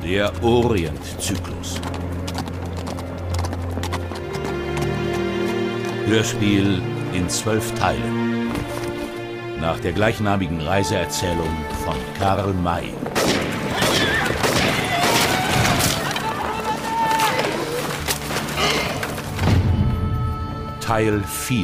Der Orientzyklus. Hörspiel in 12 Teilen. Nach der gleichnamigen Reiseerzählung von Karl May. Teil 4.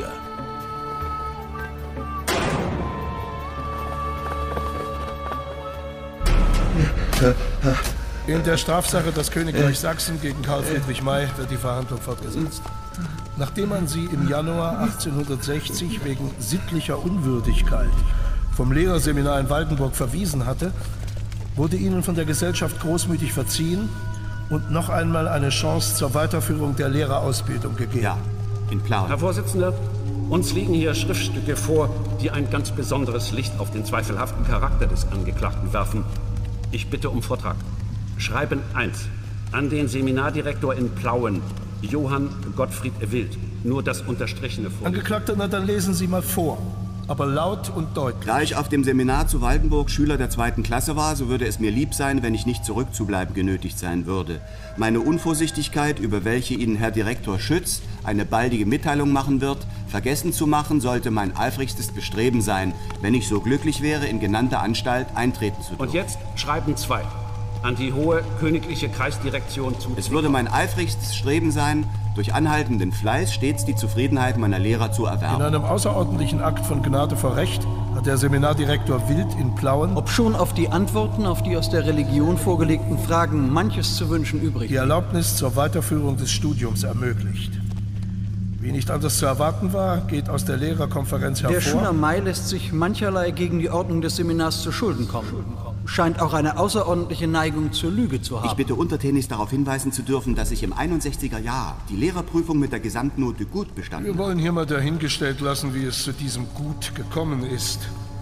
In der Strafsache das Königreich Sachsen gegen Karl Friedrich May wird die Verhandlung fortgesetzt. Nachdem man sie im Januar 1860 wegen sittlicher Unwürdigkeit vom Lehrerseminar in Waldenburg verwiesen hatte, wurde ihnen von der Gesellschaft großmütig verziehen und noch einmal eine Chance zur Weiterführung der Lehrerausbildung gegeben. Ja, in Plauen. Herr Vorsitzender, uns liegen hier Schriftstücke vor, die ein ganz besonderes Licht auf den zweifelhaften Charakter des Angeklagten werfen. Ich bitte um Vortrag. Schreiben 1. An den Seminardirektor in Plauen, Johann Gottfried Wild. Nur das Unterstrichene vor. Angeklagter, na dann lesen Sie mal vor. Aber laut und deutlich. Da ich auf dem Seminar zu Waldenburg Schüler der 2. Klasse war, so würde es mir lieb sein, wenn ich nicht zurückzubleiben genötigt sein würde. Meine Unvorsichtigkeit, über welche Ihnen Herr Direktor Schütz eine baldige Mitteilung machen wird, vergessen zu machen, sollte mein eifrigstes Bestreben sein, wenn ich so glücklich wäre, in genannte Anstalt eintreten zu dürfen. Und jetzt Schreiben 2. An die hohe königliche Kreisdirektion zu. Es würde mein eifrigstes Streben sein, durch anhaltenden Fleiß stets die Zufriedenheit meiner Lehrer zu erwerben. In einem außerordentlichen Akt von Gnade vor Recht hat der Seminardirektor Wild in Plauen, obschon auf die Antworten auf die aus der Religion vorgelegten Fragen manches zu wünschen übrig, die Erlaubnis zur Weiterführung des Studiums ermöglicht. Wie nicht anders zu erwarten war, geht aus der Lehrerkonferenz hervor: Der Schüler May lässt sich mancherlei gegen die Ordnung des Seminars zu Schulden kommen. Scheint auch eine außerordentliche Neigung zur Lüge zu haben. Ich bitte untertänigst darauf hinweisen zu dürfen, dass ich im 61er Jahr die Lehrerprüfung mit der Gesamtnote gut bestanden habe. Wir wollen hier mal dahingestellt lassen, wie es zu diesem Gut gekommen ist.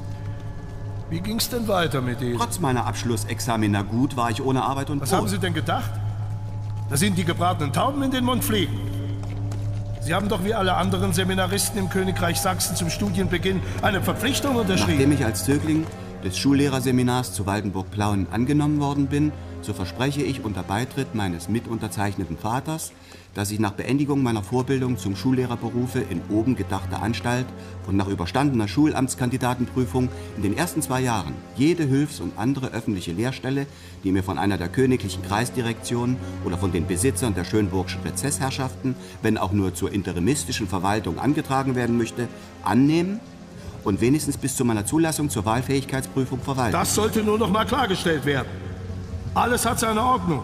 Wie ging's denn weiter mit Ihnen? Trotz meiner Abschlussexamina gut war ich ohne Arbeit und Brot. Was haben Sie denn gedacht? Da sind die gebratenen Tauben in den Mund fliegen. Sie haben doch wie alle anderen Seminaristen im Königreich Sachsen zum Studienbeginn eine Verpflichtung unterschrieben. Nachdem ich als Zögling des Schullehrerseminars zu Waldenburg-Plauen angenommen worden bin, so verspreche ich unter Beitritt meines mitunterzeichneten Vaters, dass ich nach Beendigung meiner Vorbildung zum Schullehrer berufe in oben gedachter Anstalt und nach überstandener Schulamtskandidatenprüfung in den ersten 2 Jahren jede Hilfs- und andere öffentliche Lehrstelle, die mir von einer der königlichen Kreisdirektionen oder von den Besitzern der Schönburgschen Rezessherrschaften, wenn auch nur zur interimistischen Verwaltung angetragen werden möchte, annehmen und wenigstens bis zu meiner Zulassung zur Wahlfähigkeitsprüfung verwalten. Das sollte nur noch mal klargestellt werden. Alles hat seine Ordnung.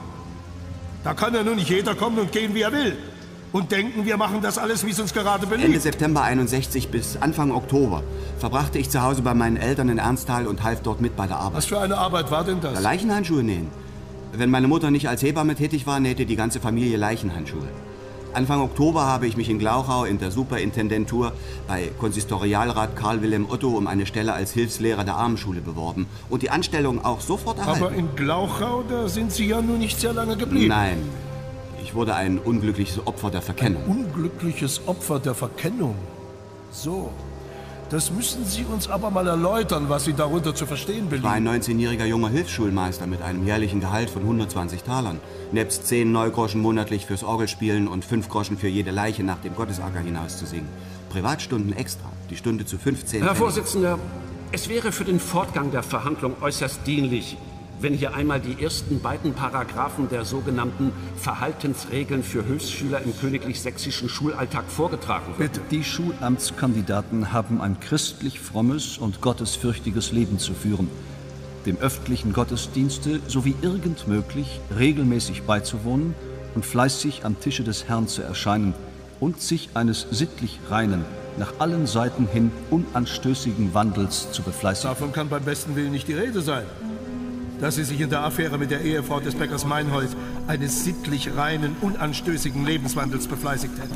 Da kann ja nur nicht jeder kommen und gehen, wie er will. Und denken, wir machen das alles, wie es uns gerade beliebt. Ende September 61 bis Anfang Oktober verbrachte ich zu Hause bei meinen Eltern in Ernsthal und half dort mit bei der Arbeit. Was für eine Arbeit war denn das? Leichenhandschuhe nähen. Wenn meine Mutter nicht als Hebamme tätig war, nähte die ganze Familie Leichenhandschuhe. Anfang Oktober habe ich mich in Glauchau in der Superintendentur bei Konsistorialrat Karl Wilhelm Otto um eine Stelle als Hilfslehrer der Armenschule beworben und die Anstellung auch sofort erhalten. Aber in Glauchau, da sind Sie ja nun nicht sehr lange geblieben. Nein, ich wurde ein unglückliches Opfer der Verkennung. Ein unglückliches Opfer der Verkennung? So, das müssen Sie uns aber mal erläutern, was Sie darunter zu verstehen belieben. Ich war ein 19-jähriger junger Hilfsschulmeister mit einem jährlichen Gehalt von 120 Talern. Nebst 10 Neugroschen monatlich fürs Orgelspielen und 5 Groschen für jede Leiche nach dem Gottesacker hinauszusingen. Privatstunden extra, die Stunde zu 15. Herr Vorsitzender, es wäre für den Fortgang der Verhandlung äußerst dienlich, wenn hier einmal die ersten beiden Paragraphen der sogenannten Verhaltensregeln für Hilfsschüler im königlich-sächsischen Schulalltag vorgetragen werden. Bitte. Die Schulamtskandidaten haben ein christlich frommes und gottesfürchtiges Leben zu führen, dem öffentlichen Gottesdienste sowie irgend möglich regelmäßig beizuwohnen und fleißig am Tische des Herrn zu erscheinen und sich eines sittlich reinen, nach allen Seiten hin unanstößigen Wandels zu befleißigen. Davon kann beim besten Willen nicht die Rede sein. Dass Sie sich in der Affäre mit der Ehefrau des Bäckers Meinhold eines sittlich reinen, unanstößigen Lebenswandels befleißigt hätten.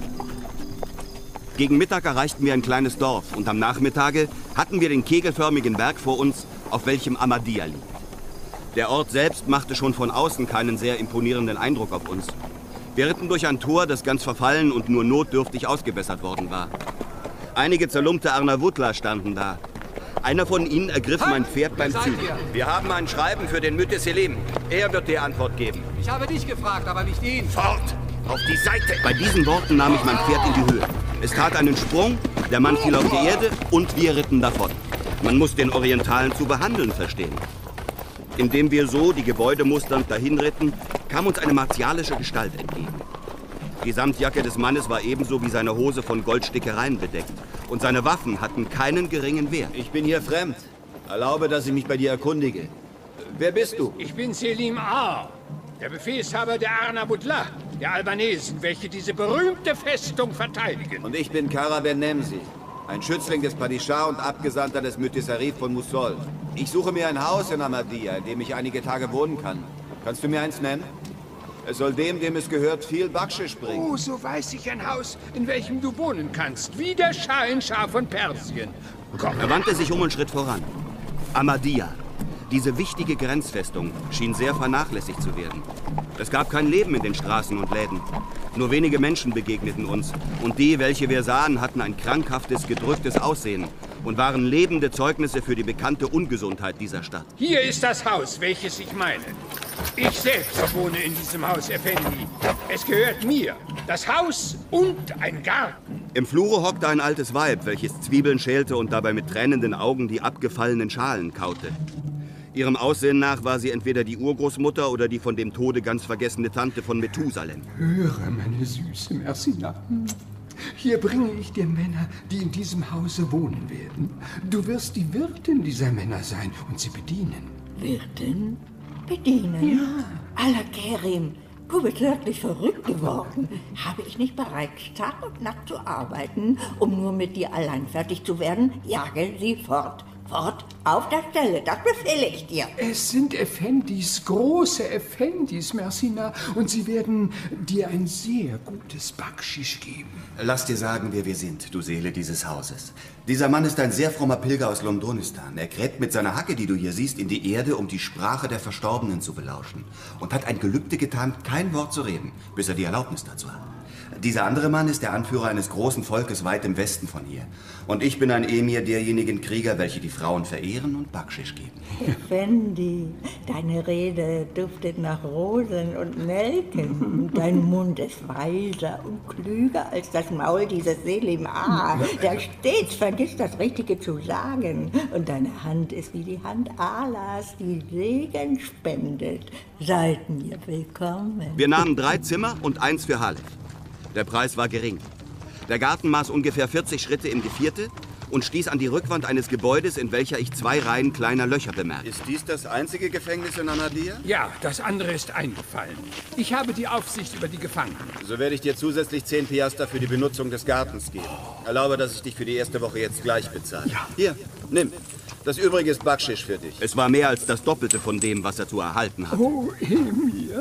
Gegen Mittag erreichten wir ein kleines Dorf und am Nachmittage hatten wir den kegelförmigen Berg vor uns, auf welchem Ahmadiyya liegt. Der Ort selbst machte schon von außen keinen sehr imponierenden Eindruck auf uns. Wir ritten durch ein Tor, das ganz verfallen und nur notdürftig ausgebessert worden war. Einige zerlumpte Arnavutler standen da. Einer von ihnen ergriff mein Pferd beim Zügen. Wir haben ein Schreiben für den Mütteselim. Er wird dir Antwort geben. Ich habe dich gefragt, aber nicht ihn. Fort! Auf die Seite! Bei diesen Worten nahm ich mein Pferd in die Höhe. Es tat einen Sprung, der Mann fiel auf die Erde und wir ritten davon. Man muss den Orientalen zu behandeln verstehen. Indem wir so die Gebäude musternd dahinritten, kam uns eine martialische Gestalt entgegen. Die Samtjacke des Mannes war ebenso wie seine Hose von Goldstickereien bedeckt. Und seine Waffen hatten keinen geringen Wert. Ich bin hier fremd. Erlaube, dass ich mich bei dir erkundige. Wer bist du? Ich bin Selim A., der Befehlshaber der Arnavutlah, der Albanesen, welche diese berühmte Festung verteidigen. Und ich bin Kara Ben Nemsi, ein Schützling des Padishah und Abgesandter des Müttisarif von Mussol. Ich suche mir ein Haus in Ahmadiyya, in dem ich einige Tage wohnen kann. Kannst du mir eins nennen? Es soll dem es gehört, viel Bakschisch bringen. Oh, so weiß ich ein Haus, in welchem du wohnen kannst, wie der Schah von Persien. Komm. Er wandte sich um und schritt voran. Ahmadiyya. Diese wichtige Grenzfestung schien sehr vernachlässigt zu werden. Es gab kein Leben in den Straßen und Läden. Nur wenige Menschen begegneten uns. Und die, welche wir sahen, hatten ein krankhaftes, gedrücktes Aussehen und waren lebende Zeugnisse für die bekannte Ungesundheit dieser Stadt. Hier ist das Haus, welches ich meine. Ich selbst wohne in diesem Haus, Effendi. Es gehört mir. Das Haus und ein Garten. Im Flure hockte ein altes Weib, welches Zwiebeln schälte und dabei mit tränenden Augen die abgefallenen Schalen kaute. Ihrem Aussehen nach war sie entweder die Urgroßmutter oder die von dem Tode ganz vergessene Tante von Methusalem. Höre, meine süße Mersina. Hier bringe ich dir Männer, die in diesem Hause wohnen werden. Du wirst die Wirtin dieser Männer sein und sie bedienen. Wirtin? Bedienen? Ja. Allah Kerim, du bist wirklich verrückt geworden. Habe ich nicht bereits Tag und Nacht zu arbeiten, um nur mit dir allein fertig zu werden? Jage sie fort. Fort, auf der Stelle, das befehle ich dir. Es sind Effendis, große Effendis, Mersina, und sie werden dir ein sehr gutes Bakschisch geben. Lass dir sagen, wer wir sind, du Seele dieses Hauses. Dieser Mann ist ein sehr frommer Pilger aus Londonistan. Er gräbt mit seiner Hacke, die du hier siehst, in die Erde, um die Sprache der Verstorbenen zu belauschen. Und hat ein Gelübde getan, kein Wort zu reden, bis er die Erlaubnis dazu hat. Dieser andere Mann ist der Anführer eines großen Volkes weit im Westen von hier. Und ich bin ein Emir derjenigen Krieger, welche die Frauen verehren und Bakschisch geben. Effendi, deine Rede duftet nach Rosen und Nelken. Dein Mund ist weiser und klüger als das Maul dieses Selim A., der stets vergisst, das Richtige zu sagen. Und deine Hand ist wie die Hand Allahs, die Segen spendet. Seid mir willkommen. Wir nahmen 3 Zimmer und 1 für Halef. Der Preis war gering. Der Garten maß ungefähr 40 Schritte im Gevierte und stieß an die Rückwand eines Gebäudes, in welcher ich 2 Reihen kleiner Löcher bemerkte. Ist dies das einzige Gefängnis in Ahmadiyya? Ja, das andere ist eingefallen. Ich habe die Aufsicht über die Gefangenen. So werde ich dir zusätzlich 10 Piaster für die Benutzung des Gartens geben. Erlaube, dass ich dich für die erste Woche jetzt gleich bezahle. Ja. Hier, nimm. Das Übrige ist Bakschisch für dich. Es war mehr als das Doppelte von dem, was er zu erhalten hatte. Oh, Emir.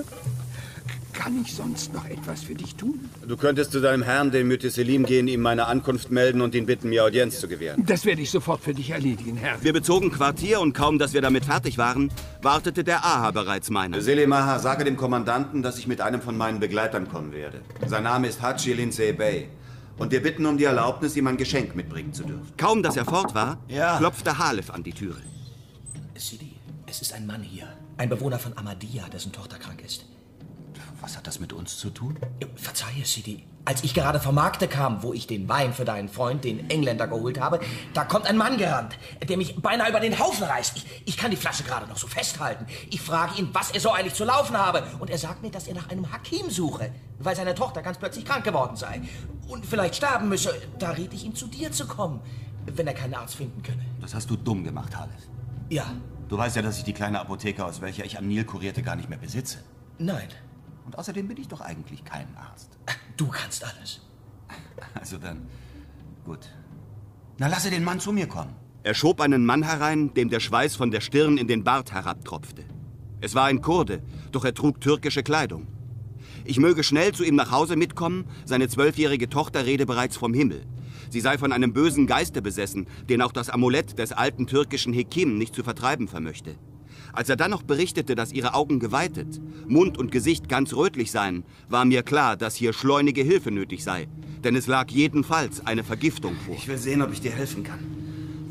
Kann ich sonst noch etwas für dich tun? Du könntest zu deinem Herrn, dem Mütteselim, gehen, ihm meine Ankunft melden und ihn bitten, mir Audienz zu gewähren. Das werde ich sofort für dich erledigen, Herr. Wir bezogen Quartier und kaum, dass wir damit fertig waren, wartete der Aha bereits meiner. Selim Aha, sage dem Kommandanten, dass ich mit einem von meinen Begleitern kommen werde. Sein Name ist Haji Lindsay Bey. Und wir bitten um die Erlaubnis, ihm ein Geschenk mitbringen zu dürfen. Kaum, dass er fort war, klopfte Halef an die Türe. Sidi, es ist ein Mann hier. Ein Bewohner von Ahmadiyya, dessen Tochter krank ist. Was hat das mit uns zu tun? Verzeihe, Sidi. Als ich gerade vom Markte kam, wo ich den Wein für deinen Freund, den Engländer, geholt habe, da kommt ein Mann gerannt, der mich beinahe über den Haufen reißt. Ich kann die Flasche gerade noch so festhalten. Ich frage ihn, was er so eilig zu laufen habe. Und er sagt mir, dass er nach einem Hakim suche, weil seine Tochter ganz plötzlich krank geworden sei. Und vielleicht sterben müsse. Da riet ich ihm, zu dir zu kommen, wenn er keinen Arzt finden könne. Das hast du dumm gemacht, Halef. Ja. Du weißt ja, dass ich die kleine Apotheke, aus welcher ich am Nil kurierte, gar nicht mehr besitze. Nein. Und außerdem bin ich doch eigentlich kein Arzt. Du kannst alles. Also dann, gut. Na, lasse den Mann zu mir kommen. Er schob einen Mann herein, dem der Schweiß von der Stirn in den Bart herabtropfte. Es war ein Kurde, doch er trug türkische Kleidung. Ich möge schnell zu ihm nach Hause mitkommen, seine 12-jährige Tochter rede bereits vom Himmel. Sie sei von einem bösen Geiste besessen, den auch das Amulett des alten türkischen Hekim nicht zu vertreiben vermöchte. Als er dann noch berichtete, dass ihre Augen geweitet, Mund und Gesicht ganz rötlich seien, war mir klar, dass hier schleunige Hilfe nötig sei. Denn es lag jedenfalls eine Vergiftung vor. Ich will sehen, ob ich dir helfen kann.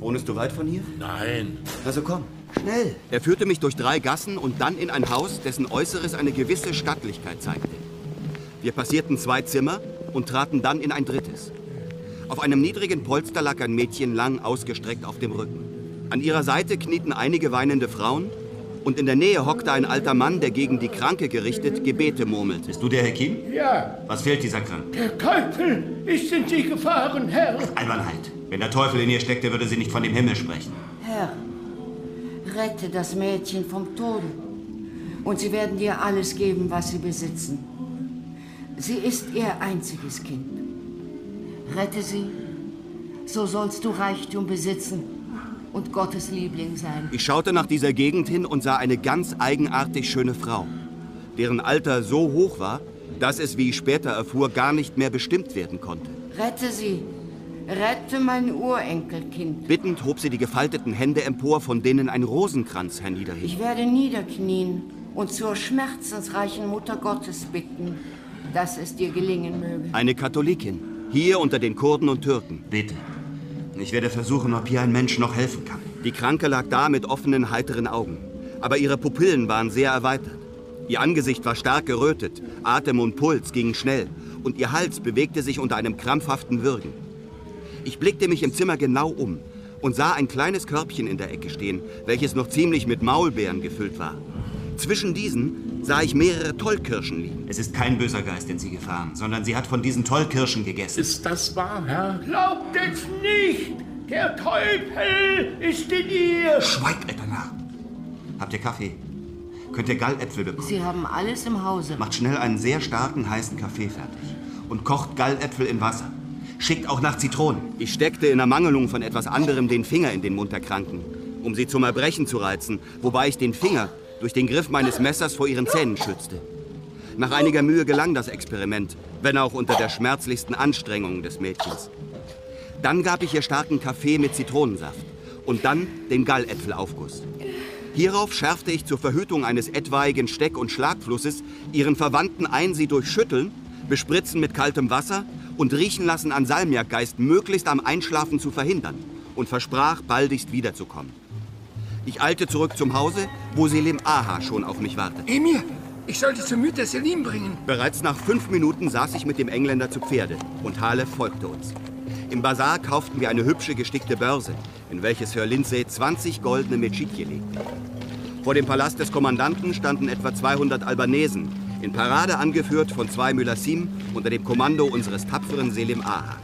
Wohnst du weit von hier? Nein. Also komm, schnell. Er führte mich durch 3 Gassen und dann in ein Haus, dessen Äußeres eine gewisse Stattlichkeit zeigte. Wir passierten 2 Zimmer und traten dann in ein 3. Auf einem niedrigen Polster lag ein Mädchen lang ausgestreckt auf dem Rücken. An ihrer Seite knieten einige weinende Frauen und in der Nähe hockte ein alter Mann, der gegen die Kranke gerichtet Gebete murmelte. Bist du der Hakim? Ja. Was fehlt dieser Kranken? Der Teufel ist in sie gefahren, Herr. Albernheit. Wenn der Teufel in ihr steckte, würde sie nicht von dem Himmel sprechen. Herr, rette das Mädchen vom Tode. Und sie werden dir alles geben, was sie besitzen. Sie ist ihr einziges Kind. Rette sie, so sollst du Reichtum besitzen und Gottes Liebling sein. Ich schaute nach dieser Gegend hin und sah eine ganz eigenartig schöne Frau, deren Alter so hoch war, dass es, wie ich später erfuhr, gar nicht mehr bestimmt werden konnte. Rette sie. Rette mein Urenkelkind. Bittend hob sie die gefalteten Hände empor, von denen ein Rosenkranz herniederhing. Ich werde niederknien und zur schmerzensreichen Mutter Gottes bitten, dass es dir gelingen möge. Eine Katholikin, hier unter den Kurden und Türken. Bitte. Ich werde versuchen, ob hier ein Mensch noch helfen kann. Die Kranke lag da mit offenen, heiteren Augen. Aber ihre Pupillen waren sehr erweitert. Ihr Angesicht war stark gerötet, Atem und Puls gingen schnell und ihr Hals bewegte sich unter einem krampfhaften Würgen. Ich blickte mich im Zimmer genau um und sah ein kleines Körbchen in der Ecke stehen, welches noch ziemlich mit Maulbeeren gefüllt war. Zwischen diesen sah ich mehrere Tollkirschen liegen. Es ist kein böser Geist in sie gefahren, sondern sie hat von diesen Tollkirschen gegessen. Ist das wahr, Herr? Glaubt es nicht! Der Teufel ist in ihr! Schweigt, alter Narr! Habt ihr Kaffee? Könnt ihr Galläpfel bekommen? Sie haben alles im Hause. Macht schnell einen sehr starken, heißen Kaffee fertig. Und kocht Galläpfel in Wasser. Schickt auch nach Zitronen. Ich steckte in Ermangelung von etwas anderem den Finger in den Mund der Kranken, um sie zum Erbrechen zu reizen, wobei ich den Finger durch den Griff meines Messers vor ihren Zähnen schützte. Nach einiger Mühe gelang das Experiment, wenn auch unter der schmerzlichsten Anstrengung des Mädchens. Dann gab ich ihr starken Kaffee mit Zitronensaft und dann den Galläpfelaufguss. Hierauf schärfte ich zur Verhütung eines etwaigen Steck- und Schlagflusses ihren Verwandten ein, sie durch Schütteln, Bespritzen mit kaltem Wasser und Riechen lassen an Salmiakgeist möglichst am Einschlafen zu verhindern und versprach, baldigst wiederzukommen. Ich eilte zurück zum Hause, wo Selim Aha schon auf mich wartete. Emir, ich soll dich zu Mütter Selim bringen. Bereits nach 5 Minuten saß ich mit dem Engländer zu Pferde und Halef folgte uns. Im Bazar kauften wir eine hübsche gestickte Börse, in welches Sir Lindsay 20 goldene Mechitje legte. Vor dem Palast des Kommandanten standen etwa 200 Albanesen, in Parade angeführt von 2 Mülassim unter dem Kommando unseres tapferen Selim Aha.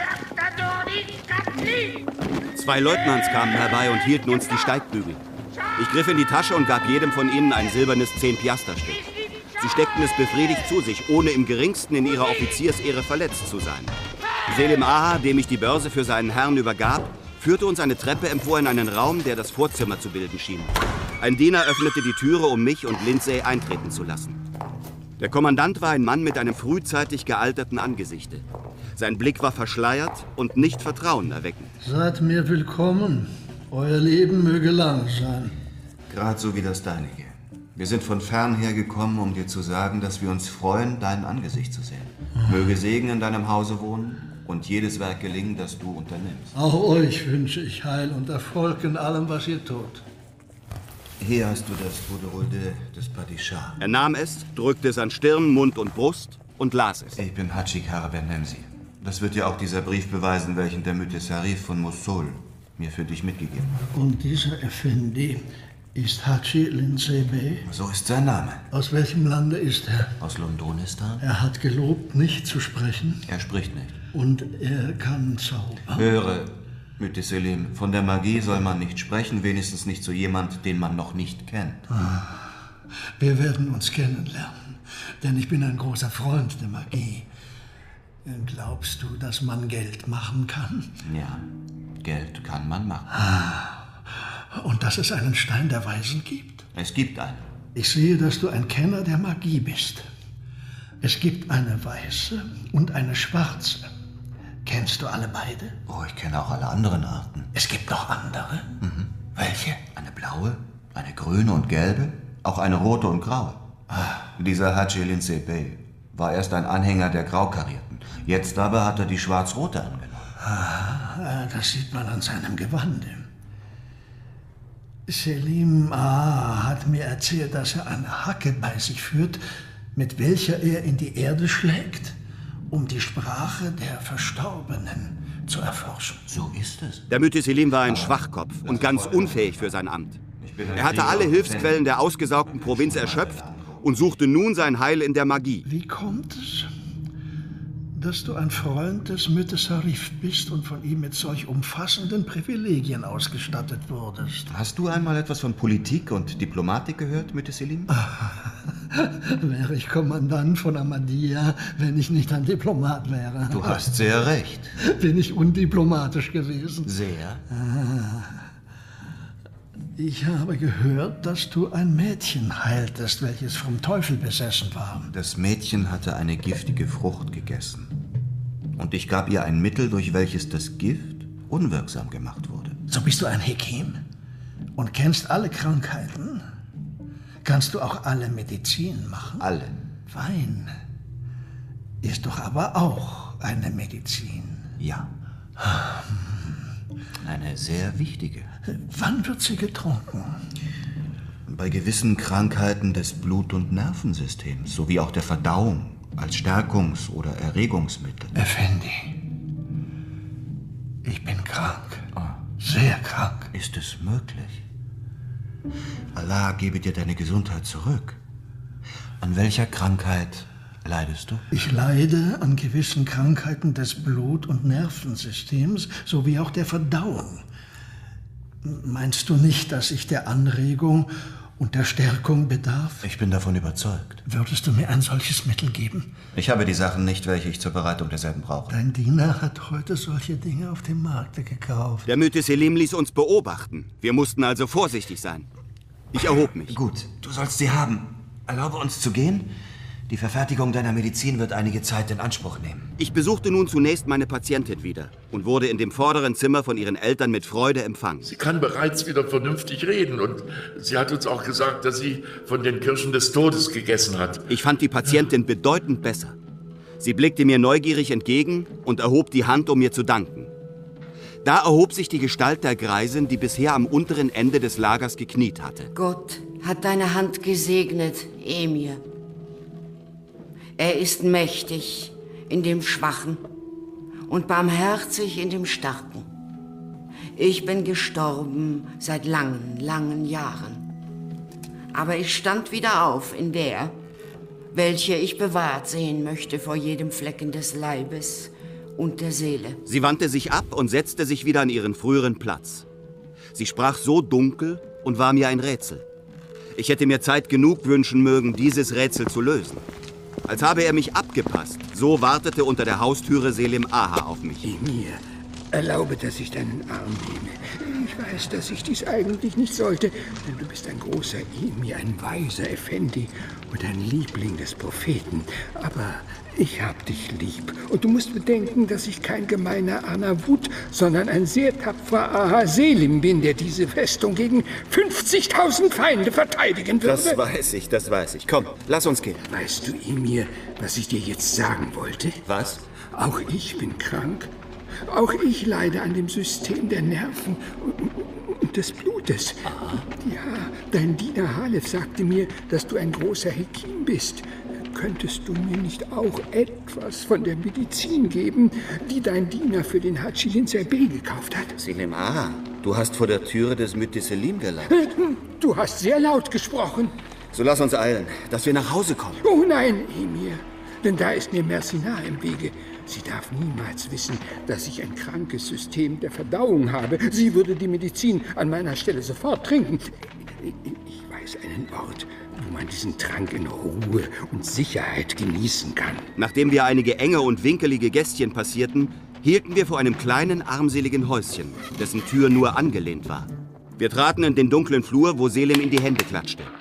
2 Leutnants kamen herbei und hielten uns die Steigbügel. Ich griff in die Tasche und gab jedem von ihnen ein silbernes 10-Piaster-Stück. Sie steckten es befriedigt zu sich, ohne im geringsten in ihrer Offiziersehre verletzt zu sein. Selim Aha, dem ich die Börse für seinen Herrn übergab, führte uns eine Treppe empor in einen Raum, der das Vorzimmer zu bilden schien. Ein Diener öffnete die Türe, um mich und Lindsay eintreten zu lassen. Der Kommandant war ein Mann mit einem frühzeitig gealterten Angesichte. Sein Blick war verschleiert und nicht vertrauenerweckend. Seid mir willkommen. Euer Leben möge lang sein. Gerade so wie das deinige. Wir sind von fern her gekommen, um dir zu sagen, dass wir uns freuen, dein Angesicht zu sehen. Möge Segen in deinem Hause wohnen und jedes Werk gelingen, das du unternimmst. Auch euch wünsche ich Heil und Erfolg in allem, was ihr tut. Hier hast du das Foderolde des Padishah. Er nahm es, drückte es an Stirn, Mund und Brust und las es. Ich bin Haji Karabenemsi. Das wird ja auch dieser Brief beweisen, welchen der Mütesarif von Mosul mir für dich mitgegeben hat. Und dieser Effendi ist Haji Lindsay Bey? So ist sein Name. Aus welchem Lande ist er? Aus Londonistan. Er hat gelobt, nicht zu sprechen. Er spricht nicht. Und er kann zaubern. Höre, Mütteselim, von der Magie soll man nicht sprechen, wenigstens nicht zu jemand, den man noch nicht kennt. Wir werden uns kennenlernen, denn ich bin ein großer Freund der Magie. Glaubst du, dass man Geld machen kann? Ja, Geld kann man machen. Und dass es einen Stein der Weisen gibt? Es gibt einen. Ich sehe, dass du ein Kenner der Magie bist. Es gibt eine weiße und eine schwarze. Kennst du alle beide? Oh, ich kenne auch alle anderen Arten. Es gibt noch andere? Mhm. Welche? Eine blaue, eine grüne und gelbe, auch eine rote und graue. Dieser Haji Lindsay Bey war erst ein Anhänger der Graukarierten. Jetzt aber hat er die schwarz-rote angenommen. Das sieht man an seinem Gewande. Selim A. hat mir erzählt, dass er eine Hacke bei sich führt, mit welcher er in die Erde schlägt, um die Sprache der Verstorbenen zu erforschen. So ist es. Der Mütteselim war ein Schwachkopf und ganz unfähig für sein Amt. Er hatte alle Hilfsquellen der ausgesaugten Provinz erschöpft und suchte nun sein Heil in der Magie. Wie kommt es, dass du ein Freund des Müttesarif bist und von ihm mit solch umfassenden Privilegien ausgestattet wurdest? Hast du einmal etwas von Politik und Diplomatik gehört, Mütteselim? Wäre ich Kommandant von Ahmadiyya, wenn ich nicht ein Diplomat wäre. Du hast sehr recht. Bin ich undiplomatisch gewesen? Sehr. Ich habe gehört, dass du ein Mädchen heiltest, welches vom Teufel besessen war. Das Mädchen hatte eine giftige Frucht gegessen. Und ich gab ihr ein Mittel, durch welches das Gift unwirksam gemacht wurde. So bist du ein Hekim und kennst alle Krankheiten? Kannst du auch alle Medizin machen? Alle. Wein ist doch aber auch eine Medizin. Ja. Eine sehr wichtige. Wann wird sie getrunken? Bei gewissen Krankheiten des Blut- und Nervensystems, sowie auch der Verdauung, als Stärkungs- oder Erregungsmittel. Effendi, ich bin krank. Sehr krank. Ist es möglich? Allah gebe dir deine Gesundheit zurück. An welcher Krankheit leidest du? Ich leide an gewissen Krankheiten des Blut- und Nervensystems sowie auch der Verdauung. Meinst du nicht, dass ich der Anregung und der Stärkung bedarf? Ich bin davon überzeugt. Würdest du mir ein solches Mittel geben? Ich habe die Sachen nicht, welche ich zur Bereitung derselben brauche. Dein Diener hat heute solche Dinge auf dem Markte gekauft. Der Mütteselim ließ uns beobachten. Wir mussten also vorsichtig sein. Ich erhob mich. Gut, du sollst sie haben. Erlaube uns zu gehen. Die Verfertigung deiner Medizin wird einige Zeit in Anspruch nehmen. Ich besuchte nun zunächst meine Patientin wieder und wurde in dem vorderen Zimmer von ihren Eltern mit Freude empfangen. Sie kann bereits wieder vernünftig reden und sie hat uns auch gesagt, dass sie von den Kirschen des Todes gegessen hat. Ich fand die Patientin bedeutend besser. Sie blickte mir neugierig entgegen und erhob die Hand, um mir zu danken. Da erhob sich die Gestalt der Greisin, die bisher am unteren Ende des Lagers gekniet hatte. Gott hat deine Hand gesegnet, Emir. Er ist mächtig in dem Schwachen und barmherzig in dem Starken. Ich bin gestorben seit langen, langen Jahren. Aber ich stand wieder auf in der, welche ich bewahrt sehen möchte vor jedem Flecken des Leibes und der Seele. Sie wandte sich ab und setzte sich wieder an ihren früheren Platz. Sie sprach so dunkel und war mir ein Rätsel. Ich hätte mir Zeit genug wünschen mögen, dieses Rätsel zu lösen. Als habe er mich abgepasst. So wartete unter der Haustüre Selim Aha auf mich. Emir, erlaube, dass ich deinen Arm nehme. Ich weiß, dass ich dies eigentlich nicht sollte, denn du bist ein großer Emir, ein weiser Effendi und ein Liebling des Propheten. Aber ich hab dich lieb und du musst bedenken, dass ich kein gemeiner Anawut, sondern ein sehr tapferer Aha Selim bin, der diese Festung gegen 50.000 Feinde verteidigen würde. Das weiß ich. Komm, lass uns gehen. Weißt du, Emir, was ich dir jetzt sagen wollte? Was? Auch ich bin krank. Auch ich leide an dem System der Nerven und des Blutes. Aha. Ja, dein Diener Halef sagte mir, dass du ein großer Hekim bist. Könntest du mir nicht auch etwas von der Medizin geben, die dein Diener für den Hadschilin Serbey gekauft hat? Selim Aha, du hast vor der Türe des Mütteselim gelacht. Du hast sehr laut gesprochen. So lass uns eilen, dass wir nach Hause kommen. Oh nein, Emir, denn da ist mir Mercina im Wege. Sie darf niemals wissen, dass ich ein krankes System der Verdauung habe. Sie würde die Medizin an meiner Stelle sofort trinken. Ich weiß einen Ort, wo man diesen Trank in Ruhe und Sicherheit genießen kann. Nachdem wir einige enge und winkelige Gästchen passierten, hielten wir vor einem kleinen, armseligen Häuschen, dessen Tür nur angelehnt war. Wir traten in den dunklen Flur, wo Selim in die Hände klatschte.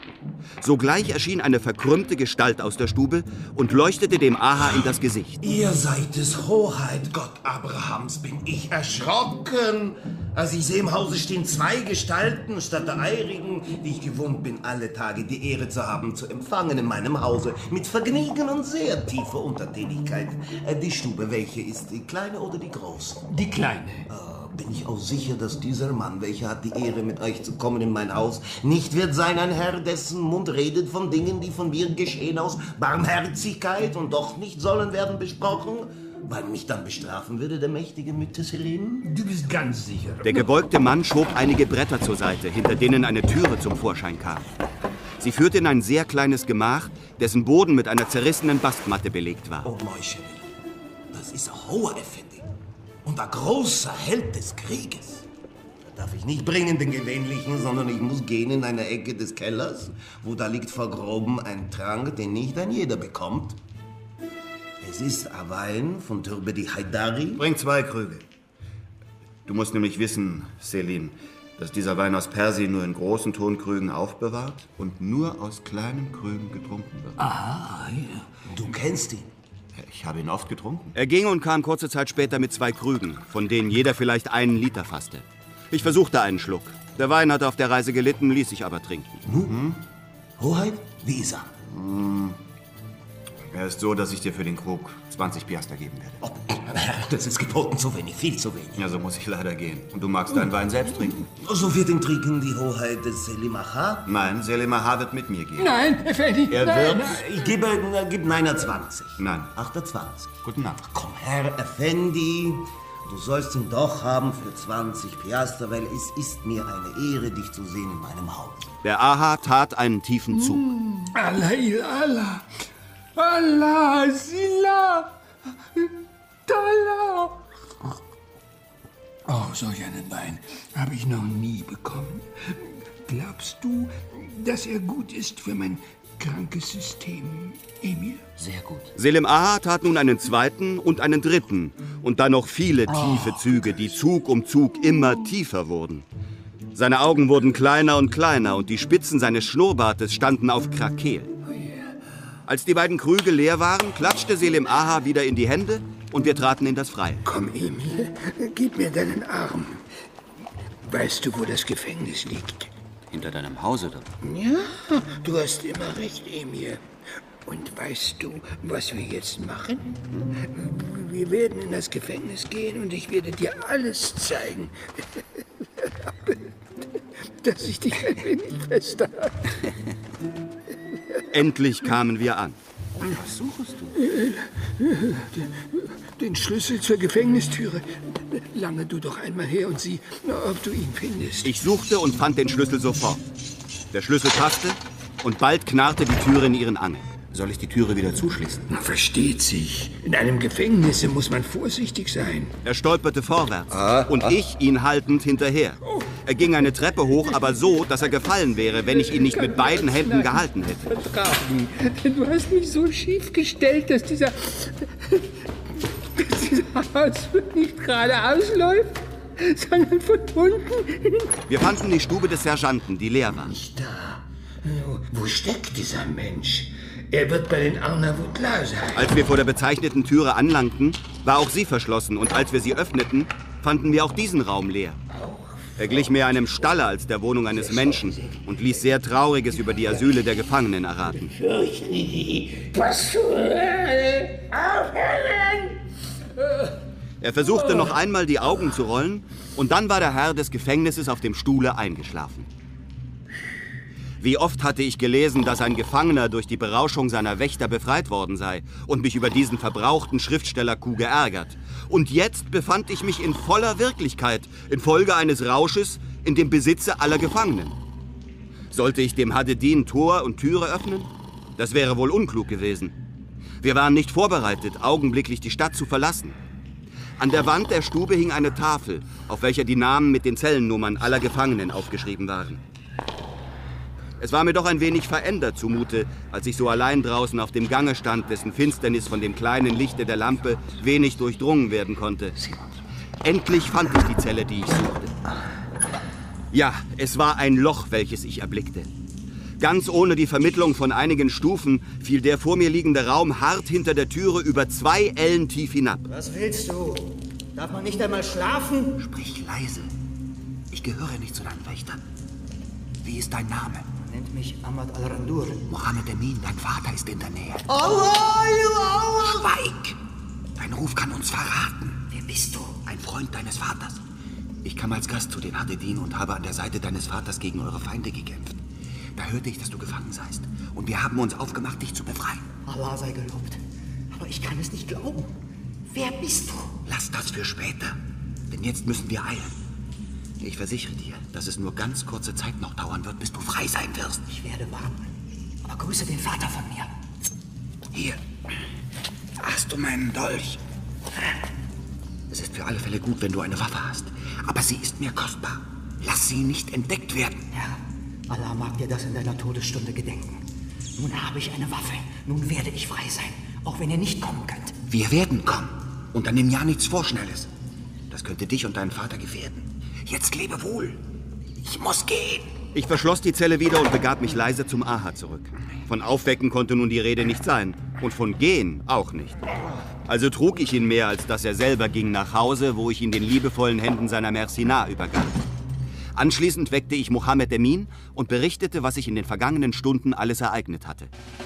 Sogleich erschien eine verkrümmte Gestalt aus der Stube und leuchtete dem Aha in das Gesicht. Ihr seid es, Hoheit, Gott Abrahams, bin ich erschrocken. Als ich sehe, im Hause stehen 2 Gestalten statt der eirigen, die ich gewohnt bin, alle Tage die Ehre zu haben, zu empfangen in meinem Hause, mit Vergnügen und sehr tiefer Untertänigkeit. Die Stube, welche ist die kleine oder die große? Die kleine. Bin ich auch sicher, dass dieser Mann, welcher hat die Ehre, mit euch zu kommen in mein Haus, nicht wird sein ein Herr, dessen Mund redet von Dingen, die von mir geschehen aus Barmherzigkeit und doch nicht sollen werden besprochen, weil mich dann bestrafen würde der mächtige Mütterselim? Du bist ganz sicher. Der gebeugte Mann schob einige Bretter zur Seite, hinter denen eine Türe zum Vorschein kam. Sie führte in ein sehr kleines Gemach, dessen Boden mit einer zerrissenen Bastmatte belegt war. Oh, Mäuschen, das ist ein hoher Effendi und ein großer Held des Krieges. Da darf ich nicht bringen, den gewöhnlichen, sondern ich muss gehen in eine Ecke des Kellers, wo da liegt vergroben ein Trank, den nicht ein jeder bekommt. Es ist ein Wein von Türbedi Haidari. Bring 2 Krüge. Du musst nämlich wissen, Selim, dass dieser Wein aus Persien nur in großen Tonkrügen aufbewahrt und nur aus kleinen Krügen getrunken wird. Aha, ja. Du kennst ihn. Ich habe ihn oft getrunken. Er ging und kam kurze Zeit später mit 2 Krügen, von denen jeder vielleicht 1 Liter fasste. Ich versuchte einen Schluck. Der Wein hatte auf der Reise gelitten, ließ sich aber trinken. Hoheit, wie ist er? Er ist so, dass ich dir für den Krug 20 Piaster geben werde. Oh, das ist geboten zu wenig, viel zu wenig. Ja, so muss ich leider gehen. Und du magst deinen Wein selbst trinken? So wird ihn trinken die Hoheit des Selim Aha? Nein, Selim Aha wird mit mir gehen. Nein, Effendi, Er nein. wird... Ich gebe 29. Nein. 28. Guten Nacht. Komm, Herr Effendi, du sollst ihn doch haben für 20 Piaster, weil es ist mir eine Ehre, dich zu sehen in meinem Haus. Der Aha tat einen tiefen Zug. Allah, Allah. Allah, Silla, Dalla. Oh, solch einen Wein habe ich noch nie bekommen. Glaubst du, dass er gut ist für mein krankes System, Emil? Sehr gut. Selim Aha tat nun einen 2. und einen 3. und dann noch viele tiefe Züge, die Zug um Zug immer tiefer wurden. Seine Augen wurden kleiner und kleiner und die Spitzen seines Schnurrbartes standen auf Krakeel. Als die beiden Krüge leer waren, klatschte Selim Aha wieder in die Hände und wir traten in das Freie. Komm, Emil, gib mir deinen Arm. Weißt du, wo das Gefängnis liegt? Hinter deinem Hause da. Ja, du hast immer recht, Emil. Und weißt du, was wir jetzt machen? Wir werden in das Gefängnis gehen und ich werde dir alles zeigen. Dass ich dich ein wenig fester habe. Endlich kamen wir an. Was suchst du? Den Schlüssel zur Gefängnistüre. Lange du doch einmal her und sieh, ob du ihn findest. Ich suchte und fand den Schlüssel sofort. Der Schlüssel passte und bald knarrte die Türe in ihren Angeln. Soll ich die Türe wieder zuschließen? Na, versteht sich. In einem Gefängnis muss man vorsichtig sein. Er stolperte vorwärts und ich, ihn haltend, hinterher. Er ging eine Treppe hoch, aber so, dass er gefallen wäre, wenn ich ihn nicht mit beiden Händen gehalten hätte. Vertragen. Du hast mich so schief gestellt, dass dieser Ausflug nicht geradeaus läuft, sondern von unten. Wir fanden die Stube des Sergeanten, die leer war. Nicht da. Wo steckt dieser Mensch? Er wird bei den Arnavutlar sein. Als wir vor der bezeichneten Türe anlangten, war auch sie verschlossen und als wir sie öffneten, fanden wir auch diesen Raum leer. Er glich mehr einem Stalle als der Wohnung eines Menschen und ließ sehr Trauriges über die Asyle der Gefangenen erraten. Fürchten Sie, was für aufhören! Er versuchte noch einmal die Augen zu rollen und dann war der Herr des Gefängnisses auf dem Stuhle eingeschlafen. Wie oft hatte ich gelesen, dass ein Gefangener durch die Berauschung seiner Wächter befreit worden sei und mich über diesen verbrauchten Schriftstellerkuh geärgert. Und jetzt befand ich mich in voller Wirklichkeit, infolge eines Rausches, in dem Besitze aller Gefangenen. Sollte ich dem Hadedin Tor und Türe öffnen? Das wäre wohl unklug gewesen. Wir waren nicht vorbereitet, augenblicklich die Stadt zu verlassen. An der Wand der Stube hing eine Tafel, auf welcher die Namen mit den Zellennummern aller Gefangenen aufgeschrieben waren. Es war mir doch ein wenig verändert zumute, als ich so allein draußen auf dem Gange stand, dessen Finsternis von dem kleinen Lichte der Lampe wenig durchdrungen werden konnte. Endlich fand ich die Zelle, die ich suchte. Ja, es war ein Loch, welches ich erblickte. Ganz ohne die Vermittlung von einigen Stufen fiel der vor mir liegende Raum hart hinter der Türe über 2 Ellen tief hinab. Was willst du? Darf man nicht einmal schlafen? Sprich leise. Ich gehöre nicht zu deinen Wächtern. Wie ist dein Name? Man nennt mich Ahmad al-Randur. Mohammed Emin, dein Vater ist in der Nähe. Aua! Schweig! Dein Ruf kann uns verraten. Wer bist du? Ein Freund deines Vaters. Ich kam als Gast zu den Hadedin und habe an der Seite deines Vaters gegen eure Feinde gekämpft. Da hörte ich, dass du gefangen seist. Und wir haben uns aufgemacht, dich zu befreien. Allah sei gelobt. Aber ich kann es nicht glauben. Wer bist du? Lass das für später. Denn jetzt müssen wir eilen. Ich versichere dir, dass es nur ganz kurze Zeit noch dauern wird, bis du frei sein wirst. Ich werde warten. Aber grüße den Vater von mir. Hier. Hast du meinen Dolch? Es ist für alle Fälle gut, wenn du eine Waffe hast. Aber sie ist mir kostbar. Lass sie nicht entdeckt werden. Ja, Allah mag dir das in deiner Todesstunde gedenken. Nun habe ich eine Waffe. Nun werde ich frei sein. Auch wenn ihr nicht kommen könnt. Wir werden kommen. Und dann nimm ja nichts Vorschnelles. Das könnte dich und deinen Vater gefährden. Jetzt lebe wohl. Ich muss gehen. Ich verschloss die Zelle wieder und begab mich leise zum Aha zurück. Von Aufwecken konnte nun die Rede nicht sein. Und von Gehen auch nicht. Also trug ich ihn mehr, als dass er selber ging nach Hause, wo ich ihn den liebevollen Händen seiner Mercina übergab. Anschließend weckte ich Mohammed Emin und berichtete, was sich in den vergangenen Stunden alles ereignet hatte.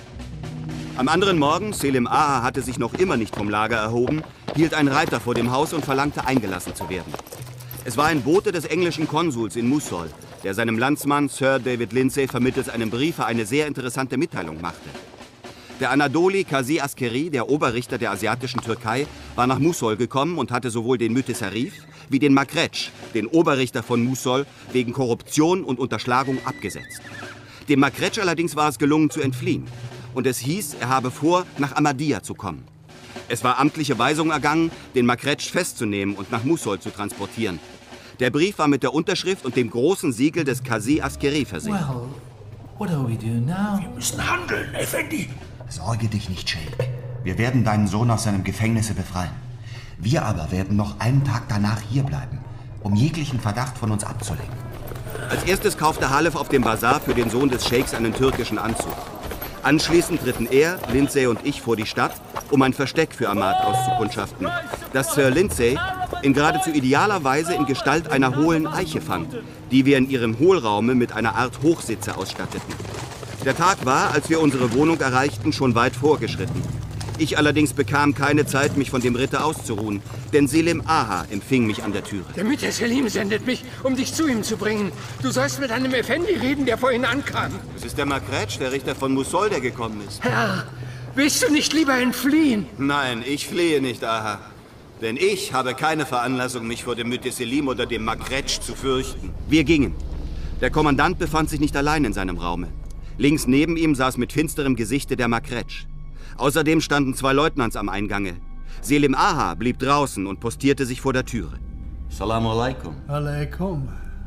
Am anderen Morgen, Selim Aha hatte sich noch immer nicht vom Lager erhoben, hielt ein Reiter vor dem Haus und verlangte, eingelassen zu werden. Es war ein Bote des englischen Konsuls in Mosul, der seinem Landsmann Sir David Lindsay vermittels einem Briefe eine sehr interessante Mitteilung machte. Der Anadoli Kazi Askeri, der Oberrichter der asiatischen Türkei, war nach Mosul gekommen und hatte sowohl den Mütesarif wie den Makretsch, den Oberrichter von Mosul, wegen Korruption und Unterschlagung abgesetzt. Dem Makretsch allerdings war es gelungen zu entfliehen. Und es hieß, er habe vor, nach Ahmadiyya zu kommen. Es war amtliche Weisung ergangen, den Makretsch festzunehmen und nach Mosul zu transportieren. Der Brief war mit der Unterschrift und dem großen Siegel des Kazi Askeri versehen. Well, what do we do now? Wir müssen handeln, Effendi. Sorge dich nicht, Sheikh. Wir werden deinen Sohn aus seinem Gefängnisse befreien. Wir aber werden noch einen Tag danach hierbleiben, um jeglichen Verdacht von uns abzulenken. Als erstes kaufte Halef auf dem Bazar für den Sohn des Scheiks einen türkischen Anzug. Anschließend ritten er, Lindsay und ich vor die Stadt, um ein Versteck für Ahmad auszukundschaften, das Sir Lindsay in geradezu idealer Weise in Gestalt einer hohlen Eiche fand, die wir in ihrem Hohlraume mit einer Art Hochsitze ausstatteten. Der Tag war, als wir unsere Wohnung erreichten, schon weit vorgeschritten. Ich allerdings bekam keine Zeit, mich von dem Ritte auszuruhen, denn Selim Aha empfing mich an der Türe. Der Mütter Selim sendet mich, um dich zu ihm zu bringen. Du sollst mit einem Effendi reden, der vorhin ankam. Es ist der Makretsch, der Richter von Mosul, der gekommen ist. Herr, willst du nicht lieber entfliehen? Nein, ich fliehe nicht, Aha. Denn ich habe keine Veranlassung, mich vor dem Mütter Selim oder dem Makretsch zu fürchten. Wir gingen. Der Kommandant befand sich nicht allein in seinem Raume. Links neben ihm saß mit finsterem Gesichte der Makretsch. Außerdem standen 2 Leutnants am Eingange. Selim Aha blieb draußen und postierte sich vor der Türe. Salamu alaikum. Alaikum.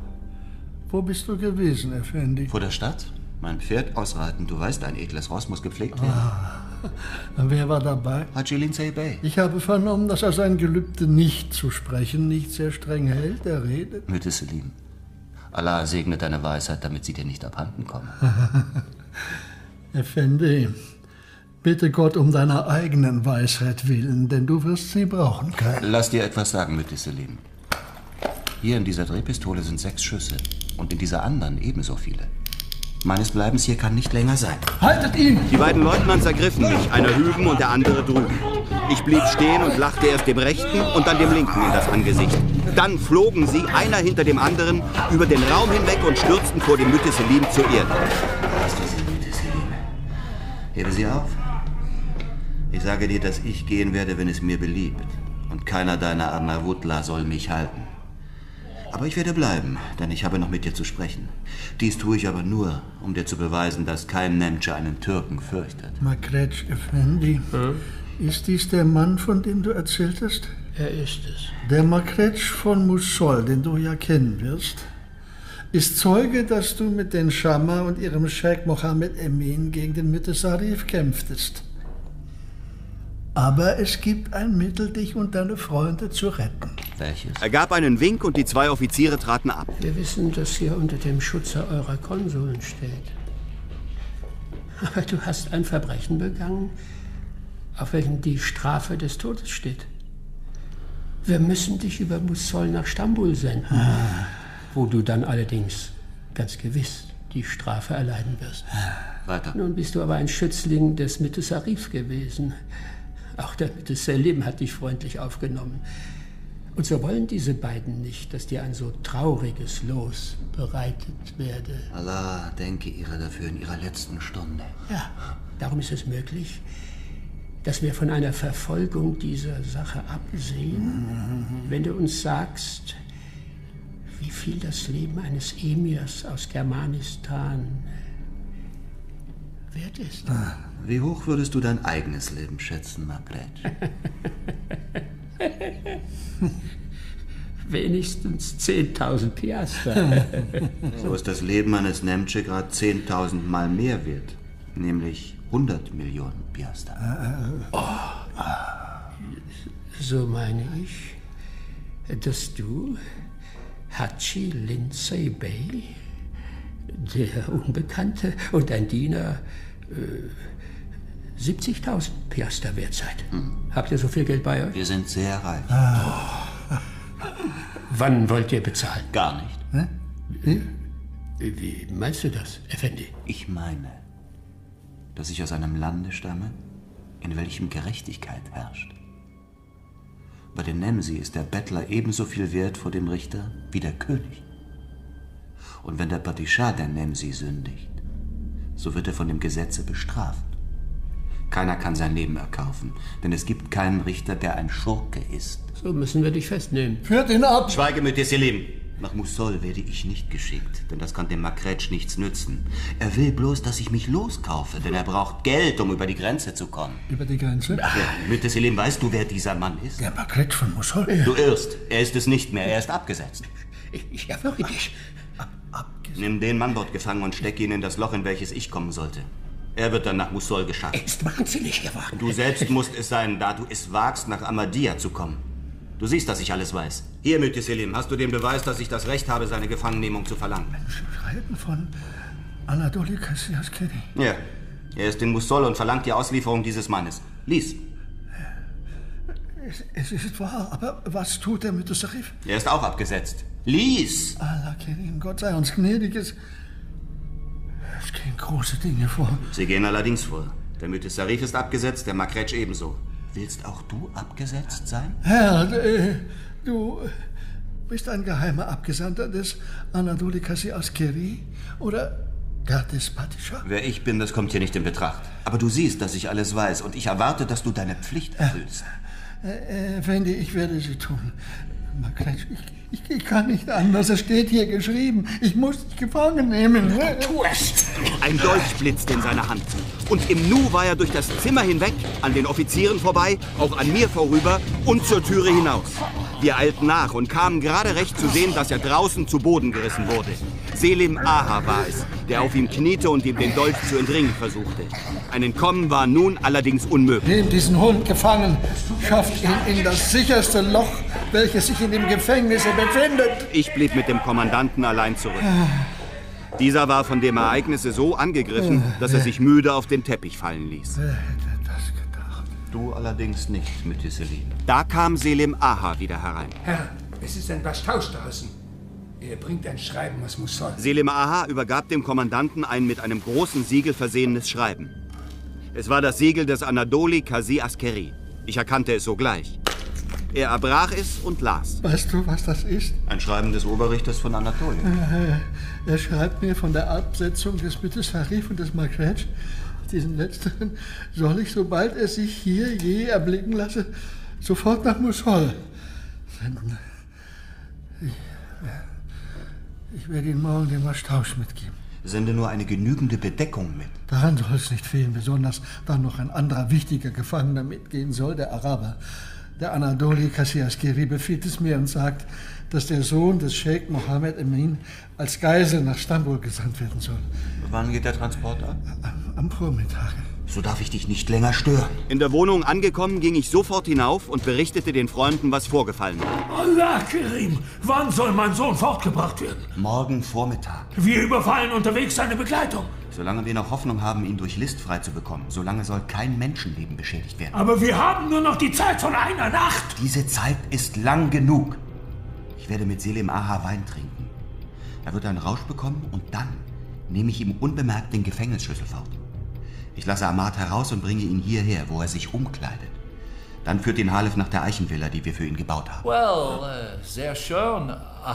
Wo bist du gewesen, Effendi? Vor der Stadt? Mein Pferd ausreiten. Du weißt, ein edles Ross muss gepflegt werden. Wer war dabei? Haji Lindsay Bey. Ich habe vernommen, dass er sein Gelübde nicht zu sprechen nicht sehr streng hält. Er redet. Mütter Selim. Allah segne deine Weisheit, damit sie dir nicht abhanden kommen. Effendi, bitte Gott um deiner eigenen Weisheit willen, denn du wirst sie brauchen können. Lass dir etwas sagen, Mütter Selim. Hier in dieser Drehpistole sind 6 Schüsse und in dieser anderen ebenso viele. Meines Bleibens hier kann nicht länger sein. Haltet ihn! Die beiden Leutnants ergriffen mich, einer hüben und der andere drüben. Ich blieb stehen und lachte erst dem rechten und dann dem linken in das Angesicht. Dann flogen sie, einer hinter dem anderen, über den Raum hinweg und stürzten vor dem Mütter Selim zur Erde. Hast du sie, Mütter Selim? Hebe sie auf. Ich sage dir, dass ich gehen werde, wenn es mir beliebt. Und keiner deiner Arnavutla soll mich halten. Aber ich werde bleiben, denn ich habe noch mit dir zu sprechen. Dies tue ich aber nur, um dir zu beweisen, dass kein Nemtsche einen Türken fürchtet. Makretsch Effendi, ist dies der Mann, von dem du erzählt hast? Er ist es. Der Makretsch von Mosul, den du ja kennen wirst, ist Zeuge, dass du mit den Schammer und ihrem Scheik Mohammed Emin gegen den Mütesarif kämpftest. Aber es gibt ein Mittel, dich und deine Freunde zu retten. Welches? Er gab einen Wink und die 2 Offiziere traten ab. Wir wissen, dass ihr unter dem Schutze eurer Konsuln steht. Aber du hast ein Verbrechen begangen, auf welchem die Strafe des Todes steht. Wir müssen dich über Mussol nach Stambul senden, wo du dann allerdings ganz gewiss die Strafe erleiden wirst. Weiter. Nun bist du aber ein Schützling des Müttesarif gewesen. Auch der Mütteselim hat dich freundlich aufgenommen. Und so wollen diese beiden nicht, dass dir ein so trauriges Los bereitet werde. Allah denke ihrer dafür in ihrer letzten Stunde. Ja, darum ist es möglich, dass wir von einer Verfolgung dieser Sache absehen, wenn du uns sagst, wie viel das Leben eines Emirs aus Germanistan wert ist. Wie hoch würdest du dein eigenes Leben schätzen, Margrethe? Wenigstens 10.000 Piaster. So ist das Leben eines Nemtsche gerade 10.000 Mal mehr wert. Nämlich 100 Millionen Piaster. So meine ich, dass du, Hatschi Lindsay Bey, der Unbekannte und dein Diener 70.000 Piaster wert seid. Habt ihr so viel Geld bei euch? Wir sind sehr reich. Wann wollt ihr bezahlen? Gar nicht. Wie meinst du das, Effendi? Ich meine, dass ich aus einem Lande stamme, in welchem Gerechtigkeit herrscht. Bei den Nemsi ist der Bettler ebenso viel wert vor dem Richter wie der König. Und wenn der Padishah der Nemsi sündigt, so wird er von dem Gesetze bestraft. Keiner kann sein Leben erkaufen, denn es gibt keinen Richter, der ein Schurke ist. So müssen wir dich festnehmen. Führt ihn ab! Schweige, Mütteselim. Nach Mussol werde ich nicht geschickt, denn das kann dem Margrethe nichts nützen. Er will bloß, dass ich mich loskaufe, denn er braucht Geld, um über die Grenze zu kommen. Über die Grenze? Ja, Mütteselim, weißt du, wer dieser Mann ist? Der Margrethe von Mussol? Du irrst. Er ist es nicht mehr. Er ist abgesetzt. Ich erwürge dich. Nimm den Mann dort gefangen und steck ihn in das Loch, in welches ich kommen sollte. Er wird dann nach Mussol geschafft. Er ist wahnsinnig geworden. Du selbst musst es sein, da du es wagst, nach Ahmadiyya zu kommen. Du siehst, dass ich alles weiß. Hier, Mütteselim, hast du den Beweis, dass ich das Recht habe, seine Gefangennehmung zu verlangen? Schreiben von Anadoli Kassiaskeri. Ja, er ist in Mussol und verlangt die Auslieferung dieses Mannes. Lies. Es ist wahr, aber was tut der Mütteserif? Er ist auch abgesetzt. Lies! Allah Kerim, Gott sei uns gnädig. Es gehen große Dinge vor. Sie gehen allerdings vor. Der Mütteserif ist abgesetzt, der Margrethe ebenso. Willst auch du abgesetzt sein? Herr, du bist ein geheimer Abgesandter des Anadoli Kassiaskeri oder gar des Padishah? Wer ich bin, das kommt hier nicht in Betracht. Aber du siehst, dass ich alles weiß und ich erwarte, dass du deine Pflicht erfüllst. Effendi, ich werde sie tun. Margrethe, ich kann nicht anders. Es steht hier geschrieben. Ich muss dich gefangen nehmen. Tu es! Ein Dolch blitzte in seiner Hand. Und im Nu war er durch das Zimmer hinweg, an den Offizieren vorbei, auch an mir vorüber und zur Türe hinaus. Wir eilten nach und kamen gerade recht zu sehen, dass er draußen zu Boden gerissen wurde. Selim Aha war es, der auf ihm kniete und ihm den Dolch zu entringen versuchte. Ein Entkommen war nun allerdings unmöglich. Nehmt diesen Hund gefangen, schafft ihn in das sicherste Loch, welches sich in dem Gefängnis befindet. Ich blieb mit dem Kommandanten allein zurück. Dieser war von dem Ereignisse so angegriffen, dass er sich müde auf den Teppich fallen ließ. Wer hätte das gedacht? Du allerdings nicht, Mütteselim. Da kam Selim Aha wieder herein. Herr, es ist ein Bastaus draußen. Er bringt ein Schreiben aus Mussol. Selim Aha übergab dem Kommandanten ein mit einem großen Siegel versehenes Schreiben. Es war das Siegel des Anadoli Kassiaskeri. Ich erkannte es sogleich. Er erbrach es und las. Weißt du, was das ist? Ein Schreiben des Oberrichters von Anatolien. Er schreibt mir von der Absetzung des Mütteserif und des Margrethe. Diesen letzteren soll ich, sobald er sich hier je erblicken lasse, sofort nach Mussol senden. Ich werde Ihnen morgen den Waschtausch mitgeben. Sende nur eine genügende Bedeckung mit. Daran soll es nicht fehlen, besonders da noch ein anderer wichtiger Gefangener mitgehen soll, der Araber. Der Anadoli Kassiaskeri befiehlt es mir und sagt, dass der Sohn des Scheik Mohammed Emin als Geisel nach Stambul gesandt werden soll. Wann geht der Transport ab? Am Vormittag. So darf ich dich nicht länger stören. In der Wohnung angekommen, ging ich sofort hinauf und berichtete den Freunden, was vorgefallen war. Allah Kerim, wann soll mein Sohn fortgebracht werden? Morgen Vormittag. Wir überfallen unterwegs seine Begleitung. Solange wir noch Hoffnung haben, ihn durch List frei zu bekommen, solange soll kein Menschenleben beschädigt werden. Aber wir haben nur noch die Zeit von einer Nacht. Diese Zeit ist lang genug. Ich werde mit Selim Aha Wein trinken. Er wird einen Rausch bekommen und dann nehme ich ihm unbemerkt den Gefängnisschlüssel fort. Ich lasse Ahmad heraus und bringe ihn hierher, wo er sich umkleidet. Dann führt ihn Halef nach der Eichenvilla, die wir für ihn gebaut haben. Well, sehr schön,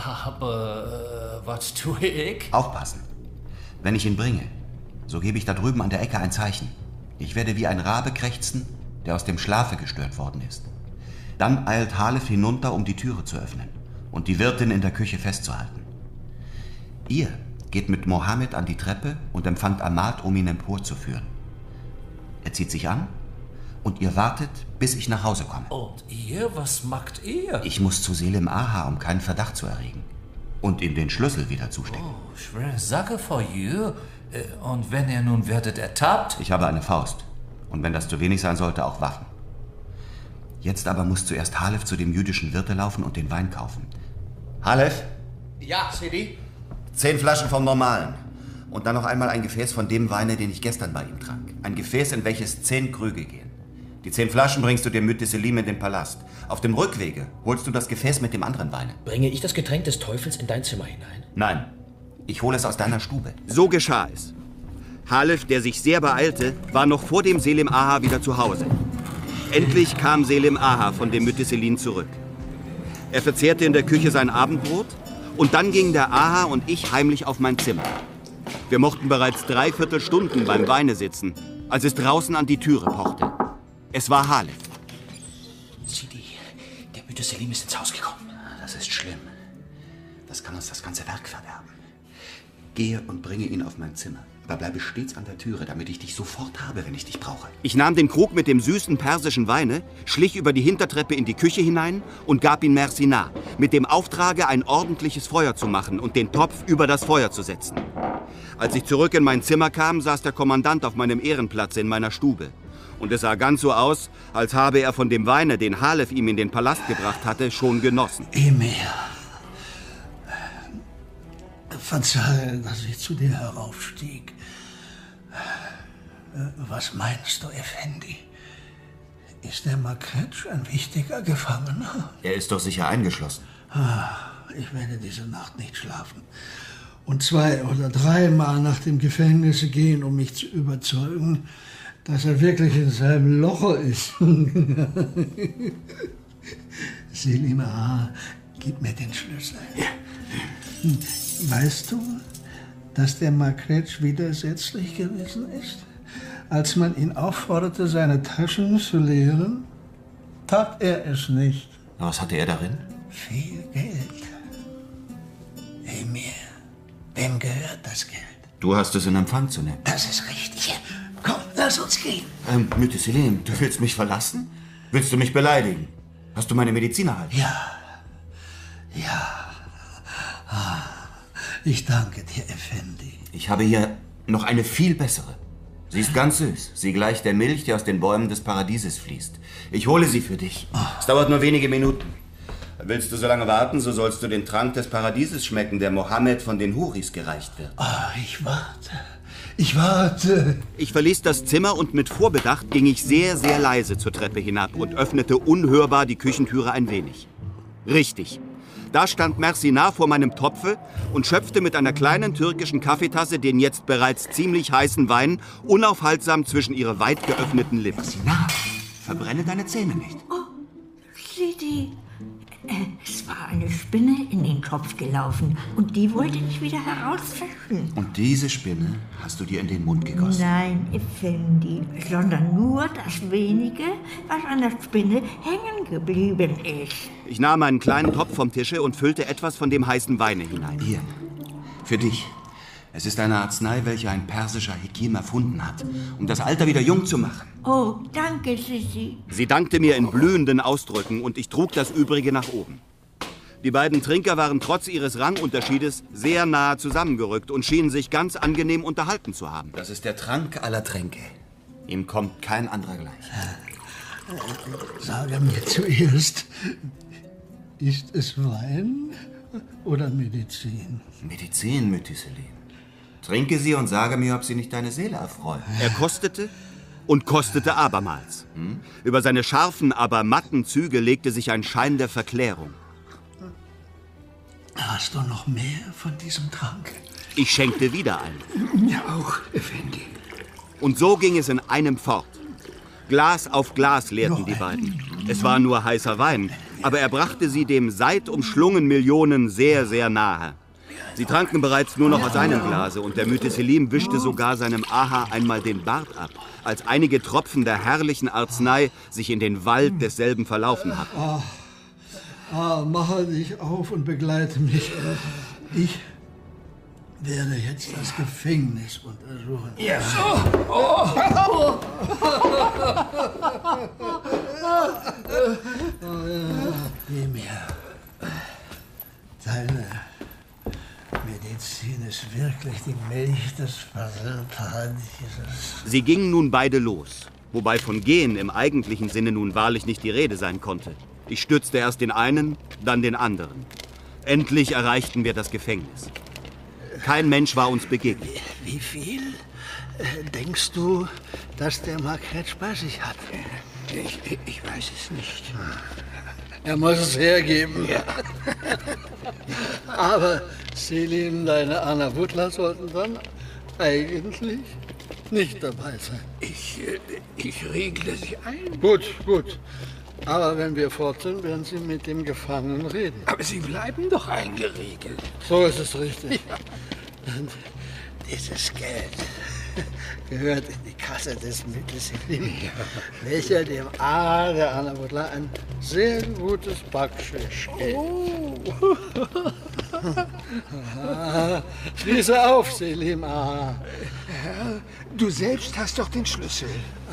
aber was tue ich? Aufpassen. Wenn ich ihn bringe, so gebe ich da drüben an der Ecke ein Zeichen. Ich werde wie ein Rabe krächzen, der aus dem Schlafe gestört worden ist. Dann eilt Halef hinunter, um die Türe zu öffnen und die Wirtin in der Küche festzuhalten. Ihr geht mit Mohammed an die Treppe und empfangt Ahmad, um ihn emporzuführen. Er zieht sich an und ihr wartet, bis ich nach Hause komme. Und ihr, was macht ihr? Ich muss zu Selim Aha, um keinen Verdacht zu erregen. Und ihm den Schlüssel wieder zustecken. Oh, schwere Sache for you. Und wenn ihr nun werdet ertappt? Ich habe eine Faust. Und wenn das zu wenig sein sollte, auch Waffen. Jetzt aber muss zuerst Halef zu dem jüdischen Wirte laufen und den Wein kaufen. Halef? Ja, Sidi? 10 Flaschen vom Normalen. Und dann noch einmal ein Gefäß von dem Weine, den ich gestern bei ihm trank. Ein Gefäß, in welches 10 Krüge gehen. Die 10 Flaschen bringst du dem Mütte Selim in den Palast. Auf dem Rückwege holst du das Gefäß mit dem anderen Weine. Bringe ich das Getränk des Teufels in dein Zimmer hinein? Nein, ich hole es aus deiner Stube. So geschah es. Halef, der sich sehr beeilte, war noch vor dem Selim Aha wieder zu Hause. Endlich kam Selim Aha von dem Mütte Selim zurück. Er verzehrte in der Küche sein Abendbrot und dann gingen der Aha und ich heimlich auf mein Zimmer. Wir mochten bereits 3/4 Stunden beim Weine sitzen, als es draußen an die Türe pochte. Es war Halef. Sidi, der Mütte Selim ist ins Haus gekommen. Das ist schlimm. Das kann uns das ganze Werk verderben. Gehe und bringe ihn auf mein Zimmer. Aber bleibe stets an der Türe, damit ich dich sofort habe, wenn ich dich brauche. Ich nahm den Krug mit dem süßen persischen Weine, schlich über die Hintertreppe in die Küche hinein und gab ihn Mersinah, mit dem Auftrage, ein ordentliches Feuer zu machen und den Topf über das Feuer zu setzen. Als ich zurück in mein Zimmer kam, saß der Kommandant auf meinem Ehrenplatz in meiner Stube. Und es sah ganz so aus, als habe er von dem Weine, den Halef ihm in den Palast gebracht hatte, schon genossen. Emir, verzeihe, dass ich zu dir heraufstieg. Was meinst du, Effendi? Ist der Makretsch ein wichtiger Gefangener? Er ist doch sicher eingeschlossen. Ich werde diese Nacht nicht schlafen. Und 2 oder 3 Mal nach dem Gefängnis gehen, um mich zu überzeugen, dass er wirklich in seinem Loch ist. Selim Aha, gib mir den Schlüssel. Weißt du, dass der Makretsch widersetzlich gewesen ist? Als man ihn aufforderte, seine Taschen zu leeren, tat er es nicht. Was hatte er darin? Viel Geld. Emir, wem gehört das Geld? Du hast es in Empfang zu nehmen. Das ist richtig. Komm, lass uns gehen. Mütte Selim, du willst mich verlassen? Willst du mich beleidigen? Hast du meine Medizin erhalten? Ja. Ich danke dir, Effendi. Ich habe hier noch eine viel bessere. Sie ist ganz süß. Sie gleicht der Milch, die aus den Bäumen des Paradieses fließt. Ich hole sie für dich. Es dauert nur wenige Minuten. Willst du so lange warten, so sollst du den Trank des Paradieses schmecken, der Mohammed von den Huris gereicht wird. Ich warte. Ich warte. Ich verließ das Zimmer und mit Vorbedacht ging ich sehr, sehr leise zur Treppe hinab und öffnete unhörbar die Küchentüre ein wenig. Richtig. Da stand Mersinah vor meinem Topfe und schöpfte mit einer kleinen türkischen Kaffeetasse den jetzt bereits ziemlich heißen Wein unaufhaltsam zwischen ihre weit geöffneten Lippen. Mersinah, verbrenne deine Zähne nicht. Oh, Sidi. Es war eine Spinne in den Topf gelaufen und die wollte ich wieder herausfischen. Und diese Spinne hast du dir in den Mund gegossen? Nein, Effendi, sondern nur das Wenige, was an der Spinne hängen geblieben ist. Ich nahm einen kleinen Topf vom Tische und füllte etwas von dem heißen Weine hinein. Hier, für dich. Es ist eine Arznei, welche ein persischer Hekim erfunden hat, um das Alter wieder jung zu machen. Oh, danke, Sissi. Sie dankte mir in blühenden Ausdrücken und ich trug das Übrige nach oben. Die beiden Trinker waren trotz ihres Rangunterschiedes sehr nahe zusammengerückt und schienen sich ganz angenehm unterhalten zu haben. Das ist der Trank aller Tränke. Ihm kommt kein anderer gleich. Sage mir zuerst, ist es Wein oder Medizin? Medizin, Mütti Selim. Trinke sie und sage mir, ob sie nicht deine Seele erfreuen. Er kostete und kostete abermals. Über seine scharfen, aber matten Züge legte sich ein Schein der Verklärung. Hast du noch mehr von diesem Trank? Ich schenkte wieder ein. Mir auch, Effendi. Und so ging es in einem fort. Glas auf Glas leerten die beiden. Es war nur heißer Wein, aber er brachte sie dem seit umschlungen Millionen sehr, sehr nahe. Sie tranken bereits nur noch aus einem Glase und der Müteselim wischte sogar seinem Aha einmal den Bart ab, als einige Tropfen der herrlichen Arznei sich in den Wald desselben verlaufen hatten. Mache dich auf und begleite mich. Ich werde jetzt das Gefängnis untersuchen. Ja. Geh mir. Deine Medizin ist wirklich die Milch des Paradieses. Sie gingen nun beide los, wobei von Gehen im eigentlichen Sinne nun wahrlich nicht die Rede sein konnte. Ich stützte erst den einen, dann den anderen. Endlich erreichten wir das Gefängnis. Kein Mensch war uns begegnet. Wie viel denkst du, dass der Marquette bei sich hat? Ich weiß es nicht. Er muss es hergeben. Ja. Aber Selim, deine Anabutla sollten dann eigentlich nicht dabei sein. Ich regle sie ein. Gut. Aber wenn wir fort sind, werden Sie mit dem Gefangenen reden. Aber Sie bleiben doch eingeriegelt. So ist es richtig. Ja. Und dieses Geld gehört in die Kasse des Müteselim, welcher dem A der Anabutla ein sehr gutes Backschisch gibt. Schließe auf, Selim A. Du selbst hast doch den Schlüssel.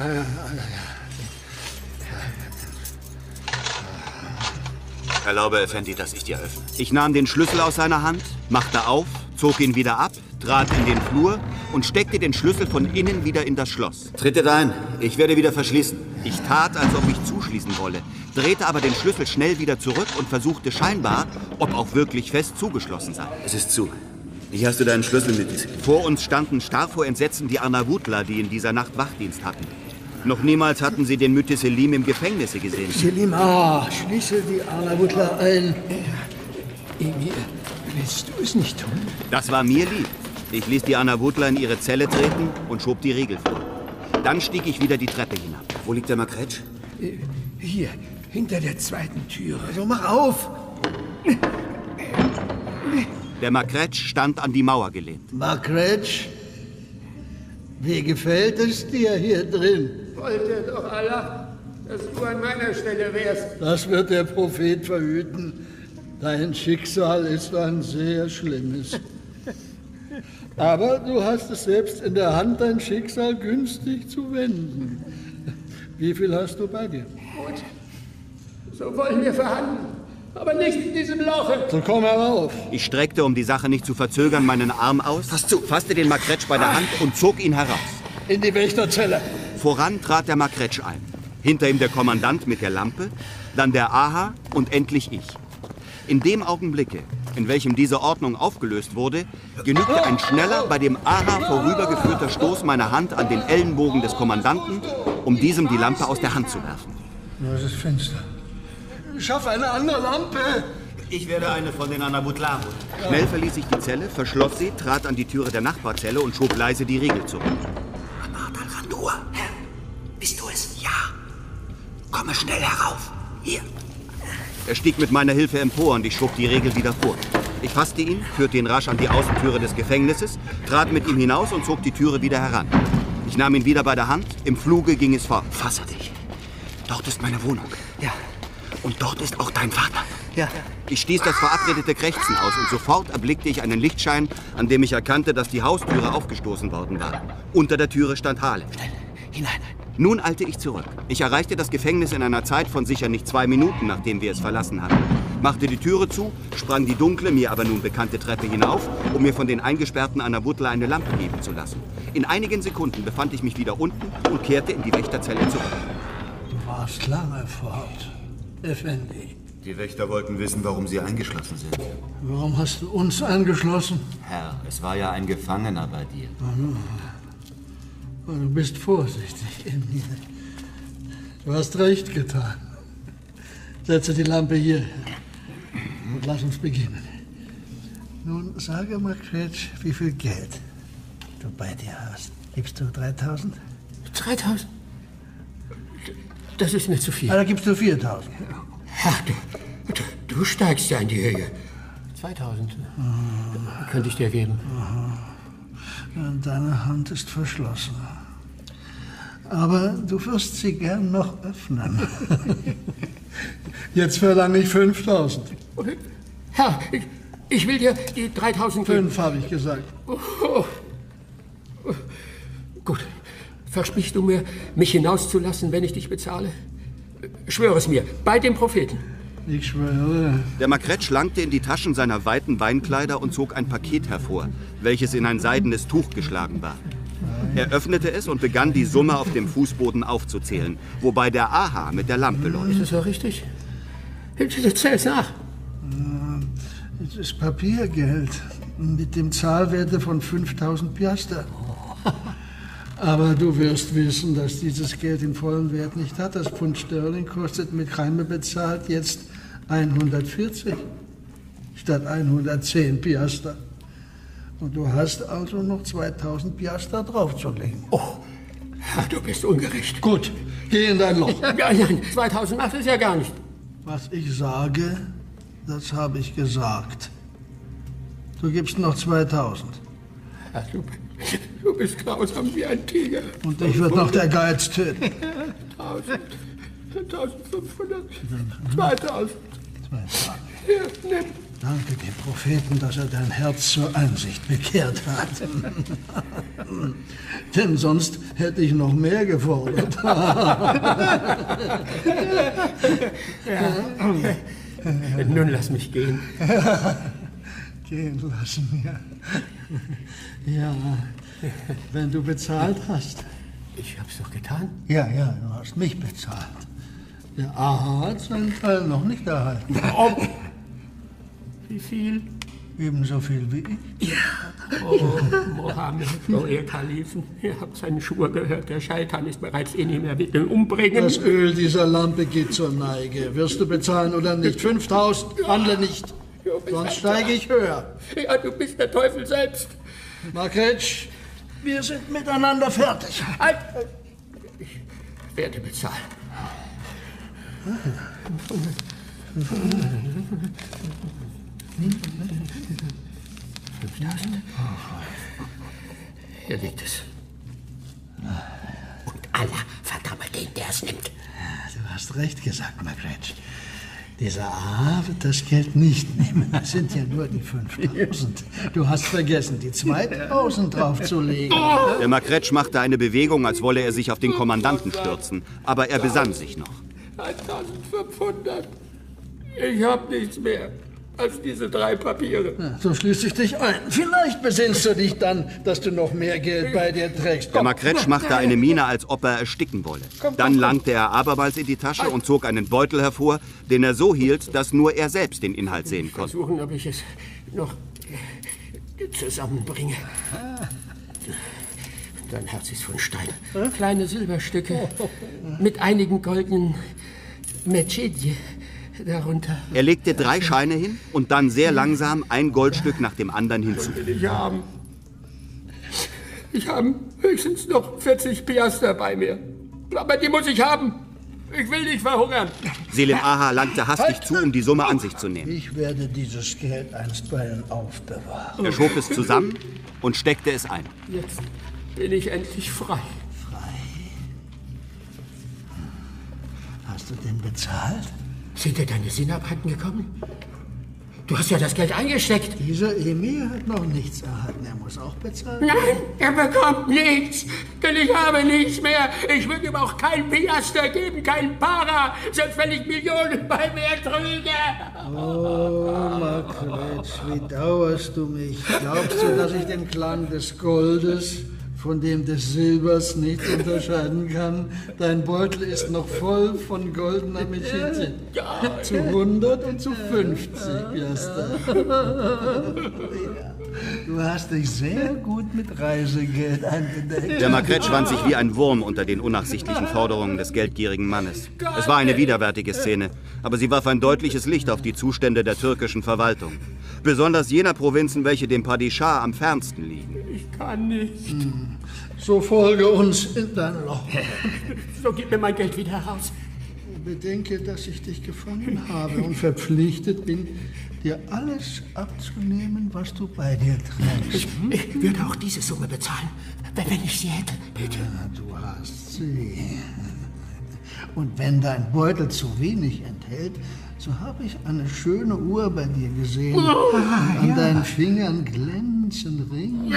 Erlaube, Effendi, dass ich dir öffne. Ich nahm den Schlüssel aus seiner Hand, machte auf, zog ihn wieder ab, trat in den Flur und steckte den Schlüssel von innen wieder in das Schloss. Trittet ein, ich werde wieder verschließen. Ich tat, als ob ich zuschließen wolle, drehte aber den Schlüssel schnell wieder zurück und versuchte scheinbar, ob auch wirklich fest zugeschlossen sei. Es ist zu. Hier hast du deinen Schlüssel mit. Vor uns standen starr vor Entsetzen die Arnavutler, die in dieser Nacht Wachdienst hatten. Noch niemals hatten sie den Müteselim im Gefängnisse gesehen. Selim A., schließe die Anabutla ein. Emir, willst du es nicht tun? Das war mir lieb. Ich ließ die Anabutla in ihre Zelle treten und schob die Riegel vor. Dann stieg ich wieder die Treppe hinab. Wo liegt der Marquette? Hier, hinter der zweiten Türe. Also mach auf! Der Marquette stand an die Mauer gelehnt. Marquette, wie gefällt es dir hier drin? Wollte doch Allah, dass du an meiner Stelle wärst. Das wird der Prophet verhüten. Dein Schicksal ist ein sehr schlimmes. Aber du hast es selbst in der Hand, dein Schicksal günstig zu wenden. Wie viel hast du bei dir? Gut, so wollen wir verhandeln, aber nicht in diesem Loche. So komm herauf. Ich streckte, um die Sache nicht zu verzögern, meinen Arm aus, fasste den Marquette bei der Hand und zog ihn heraus. In die Wächterzelle. Voran trat der Marquette ein. Hinter ihm der Kommandant mit der Lampe, dann der Aha und endlich ich. In dem Augenblicke, in welchem diese Ordnung aufgelöst wurde, genügte ein schneller, bei dem Aha vorübergeführter Stoß meiner Hand an den Ellenbogen des Kommandanten, um diesem die Lampe aus der Hand zu werfen. Es ist finster. Schaff eine andere Lampe. Ich werde eine von den Anabutla holen. Schnell verließ ich die Zelle, verschloss sie, trat an die Türe der Nachbarzelle und schob leise die Riegel zurück. Ahmad al-Randur, Herr, bist du es? Ja. Komme schnell herauf. Hier. Er stieg mit meiner Hilfe empor und ich schob die Riegel wieder vor. Ich fasste ihn, führte ihn rasch an die Außentüre des Gefängnisses, trat mit ihm hinaus und zog die Türe wieder heran. Ich nahm ihn wieder bei der Hand, im Fluge ging es fort. Fasse dich. Dort ist meine Wohnung. Ja. Und dort ist auch dein Vater. Ja. Ich stieß das verabredete Krächzen aus und sofort erblickte ich einen Lichtschein, an dem ich erkannte, dass die Haustüre aufgestoßen worden war. Unter der Türe stand Hale. Schnell, hinein. Nun eilte ich zurück. Ich erreichte das Gefängnis in einer Zeit von sicher nicht 2 Minuten, nachdem wir es verlassen hatten. Machte die Türe zu, sprang die dunkle, mir aber nun bekannte Treppe hinauf, um mir von den eingesperrten Anabutla eine Lampe geben zu lassen. In einigen Sekunden befand ich mich wieder unten und kehrte in die Wächterzelle zurück. Du warst lange fort, Effendi. Die Wächter wollten wissen, warum Sie eingeschlossen sind. Warum hast du uns eingeschlossen? Herr, es war ja ein Gefangener bei dir. Du bist vorsichtig, Emil. Du hast recht getan. Setze die Lampe hier und lass uns beginnen. Nun, sage Margrethe, wie viel Geld du bei dir hast. Gibst du 3.000? 3.000? Das ist nicht zu viel. Da gibst du 4.000. Herr, du steigst ja in die Höhe. 2.000 könnte ich dir geben. Deine Hand ist verschlossen. Aber du wirst sie gern noch öffnen. Jetzt verlange ich 5.000. Herr, ich will dir die 3.000 geben. 5 habe ich gesagt. Gut. Versprichst du mir, mich hinauszulassen, wenn ich dich bezahle? Schwöre es mir, bei dem Propheten. Ich schwöre. Der Margrethe langte in die Taschen seiner weiten Weinkleider und zog ein Paket hervor, welches in ein seidenes Tuch geschlagen war. Er öffnete es und begann, die Summe auf dem Fußboden aufzuzählen, wobei der Aha mit der Lampe leuchtete. Ist das so richtig? Zähl's nach. Es ist Papiergeld mit dem Zahlwerte von 5.000 Piaster. Aber du wirst wissen, dass dieses Geld den vollen Wert nicht hat. Das Pfund Sterling kostet mit Heime bezahlt jetzt 140 statt 110 Piaster. Und du hast also noch 2.000 Piaster draufzulegen. Oh, Herr, du bist ungerecht. Gut, geh in dein Loch. Nein, 2.000 macht es ja gar nicht. Was ich sage, das habe ich gesagt. Du gibst noch 2.000. Herr, du bist grausam wie ein Tiger. Und dich wird noch der Geiz töten. 1.000, 1.500, 2.000. Hier, nimm. Danke dem Propheten, dass er dein Herz zur Einsicht bekehrt hat. Denn sonst hätte ich noch mehr gefordert. Nun lass mich gehen. Gehen lassen, ja. Ja, wenn du bezahlt hast. Ich hab's doch getan. Ja, du hast mich bezahlt. Der Aha hat seinen Teil noch nicht erhalten. Wie viel? Ebenso viel wie ich. Oh, Mohammed, ihr Kalifen, ihr habt seinen Schwur gehört. Der Scheitan ist bereits in ihm, er wird ihn umbringen. Das Öl dieser Lampe geht zur Neige. Wirst du bezahlen oder nicht? 5.000, handle nicht. Sonst steige ich höher. Ja, du bist der Teufel selbst. Margrethe, wir sind miteinander fertig. Ich werde bezahlen. 5.000. Hier liegt es. Und Allah verdamme den, der es nimmt. Du hast recht gesagt, Margrethe. Dieser A wird das Geld nicht nehmen. Es sind ja nur die 5.000. Du hast vergessen, die 2.000 draufzulegen. Der Margrethe machte eine Bewegung, als wolle er sich auf den Kommandanten stürzen. Aber er besann sich noch. 1.500. Ich habe nichts mehr als diese 3 Papiere. Ja, so schließe ich dich ein. Vielleicht besinnst du dich dann, dass du noch mehr Geld bei dir trägst. Der Margrethe machte eine Miene, als ob er ersticken wolle. Dann langte er abermals in die Tasche und zog einen Beutel hervor, den er so hielt, dass nur er selbst den Inhalt sehen konnte. Versuchen, ob ich es noch zusammenbringe. Dein Herz ist von Stein. Kleine Silberstücke mit einigen goldenen Mechidje darunter. Er legte 3 Scheine hin und dann sehr langsam ein Goldstück nach dem anderen hinzu. Ich habe höchstens noch 40 Piaster bei mir. Aber die muss ich haben. Ich will nicht verhungern. Selim Aha langte hastig zu, um die Summe an sich zu nehmen. Ich werde dieses Geld einstweilen aufbewahren. Er schob es zusammen und steckte es ein. Jetzt bin ich endlich frei. Hast du denn bezahlt? Sind dir deine Sinnabhanden gekommen? Du hast ja das Geld eingesteckt. Dieser Emir hat noch nichts erhalten. Er muss auch bezahlen. Nein, er bekommt nichts, denn ich habe nichts mehr. Ich würde ihm auch kein Piaster geben, kein Para, selbst wenn ich Millionen bei mir trüge. Oh, Margrethe, wie dauerst du mich? Glaubst du, dass ich den Klang des Goldes von dem des Silbers nicht unterscheiden kann. Dein Beutel ist noch voll von goldener Mechitin. Ja. Zu 100 und zu 50, Piaster. Du hast dich sehr gut mit Reisegeld eingedeckt. Der Makretsch wand sich wie ein Wurm unter den unnachsichtlichen Forderungen des geldgierigen Mannes. Es war eine widerwärtige Szene, aber sie warf ein deutliches Licht auf die Zustände der türkischen Verwaltung. Besonders jener Provinzen, welche dem Padischah am fernsten liegen. Ich kann nicht. So folge uns in dein Loch. So gib mir mein Geld wieder heraus. Bedenke, dass ich dich gefangen habe und verpflichtet bin, dir alles abzunehmen, was du bei dir trägst. Ich würde auch diese Summe bezahlen, wenn ich sie hätte. Bitte. Ja, du hast sie. Und wenn dein Beutel zu wenig enthält, so habe ich eine schöne Uhr bei dir gesehen. An deinen Fingern glänzen Ringe,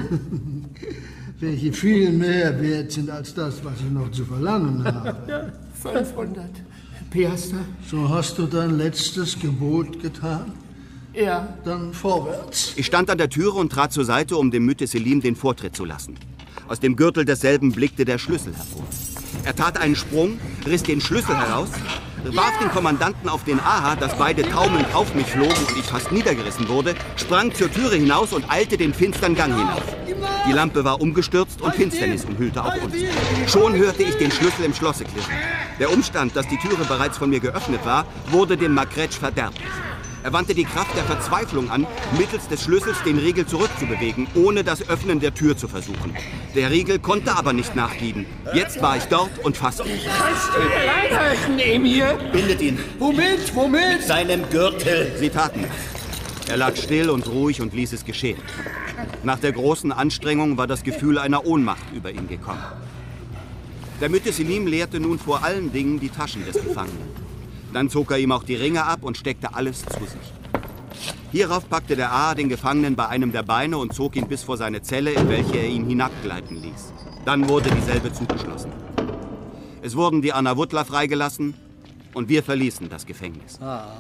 welche viel mehr wert sind als das, was ich noch zu verlangen habe. 500 Piaster. So hast du dein letztes Gebot getan? Ja. Dann vorwärts. Ich stand an der Türe und trat zur Seite, um dem Mütteselim den Vortritt zu lassen. Aus dem Gürtel desselben blickte der Schlüssel hervor. Er tat einen Sprung, riss den Schlüssel heraus, warf den Kommandanten auf den Aha, dass beide taumelnd auf mich flogen und ich fast niedergerissen wurde, sprang zur Türe hinaus und eilte den finstern Gang hinauf. Die Lampe war umgestürzt und Finsternis umhüllte auch uns. Schon hörte ich den Schlüssel im Schlosse klirren. Der Umstand, dass die Türe bereits von mir geöffnet war, wurde dem Makretsch verderblich. Er wandte die Kraft der Verzweiflung an, mittels des Schlüssels den Riegel zurückzubewegen, ohne das Öffnen der Tür zu versuchen. Der Riegel konnte aber nicht nachgeben. Jetzt war ich dort und fasste mich. Kannst du mir reinhalten, Emir? Bindet ihn. Womit? Womit? Mit seinem Gürtel. Sie taten es. Er lag still und ruhig und ließ es geschehen. Nach der großen Anstrengung war das Gefühl einer Ohnmacht über ihn gekommen. Der Mütteselim leerte nun vor allen Dingen die Taschen des Gefangenen. Dann zog er ihm auch die Ringe ab und steckte alles zu sich. Hierauf packte der Aha den Gefangenen bei einem der Beine und zog ihn bis vor seine Zelle, in welche er ihn hinabgleiten ließ. Dann wurde dieselbe zugeschlossen. Es wurden die Arnavutler freigelassen und wir verließen das Gefängnis.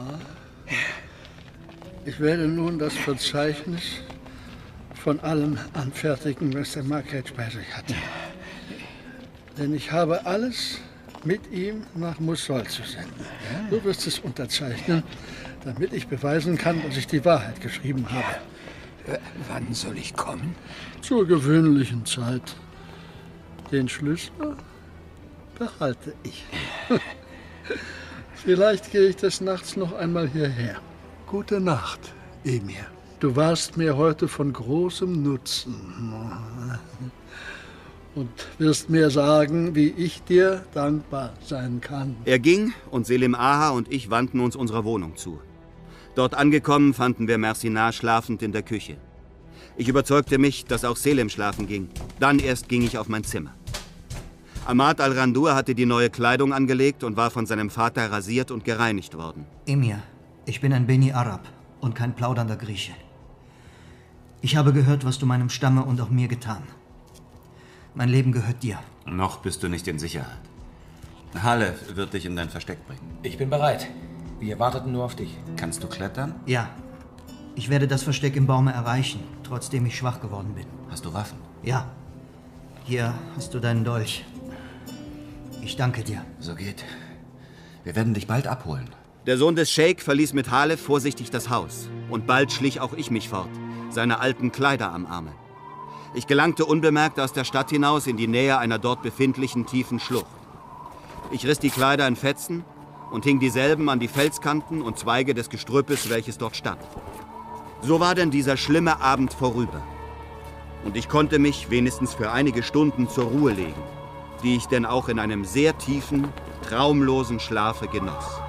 Ich werde nun das Verzeichnis von allem anfertigen, was der Makretsch bei sich hatte. Denn ich habe alles mit ihm nach Mosul zu senden. Du wirst es unterzeichnen, damit ich beweisen kann, dass ich die Wahrheit geschrieben habe. Wann soll ich kommen? Zur gewöhnlichen Zeit. Den Schlüssel behalte ich. Vielleicht gehe ich des Nachts noch einmal hierher. Gute Nacht, Emir. Du warst mir heute von großem Nutzen. Und wirst mir sagen, wie ich dir dankbar sein kann. Er ging und Selim Aha und ich wandten uns unserer Wohnung zu. Dort angekommen fanden wir Mersinar schlafend in der Küche. Ich überzeugte mich, dass auch Selim schlafen ging. Dann erst ging ich auf mein Zimmer. Ahmad al-Randur hatte die neue Kleidung angelegt und war von seinem Vater rasiert und gereinigt worden. Emir, ich bin ein Beni Arab und kein plaudernder Grieche. Ich habe gehört, was du meinem Stamme und auch mir getan. Mein Leben gehört dir. Noch bist du nicht in Sicherheit. Halef wird dich in dein Versteck bringen. Ich bin bereit. Wir warteten nur auf dich. Kannst du klettern? Ja. Ich werde das Versteck im Baume erreichen, trotzdem ich schwach geworden bin. Hast du Waffen? Ja. Hier hast du deinen Dolch. Ich danke dir. So geht. Wir werden dich bald abholen. Der Sohn des Scheik verließ mit Halef vorsichtig das Haus. Und bald schlich auch ich mich fort, seine alten Kleider am Arme. Ich gelangte unbemerkt aus der Stadt hinaus in die Nähe einer dort befindlichen tiefen Schlucht. Ich riss die Kleider in Fetzen und hing dieselben an die Felskanten und Zweige des Gestrüppes, welches dort stand. So war denn dieser schlimme Abend vorüber. Und ich konnte mich wenigstens für einige Stunden zur Ruhe legen, die ich denn auch in einem sehr tiefen, traumlosen Schlafe genoss.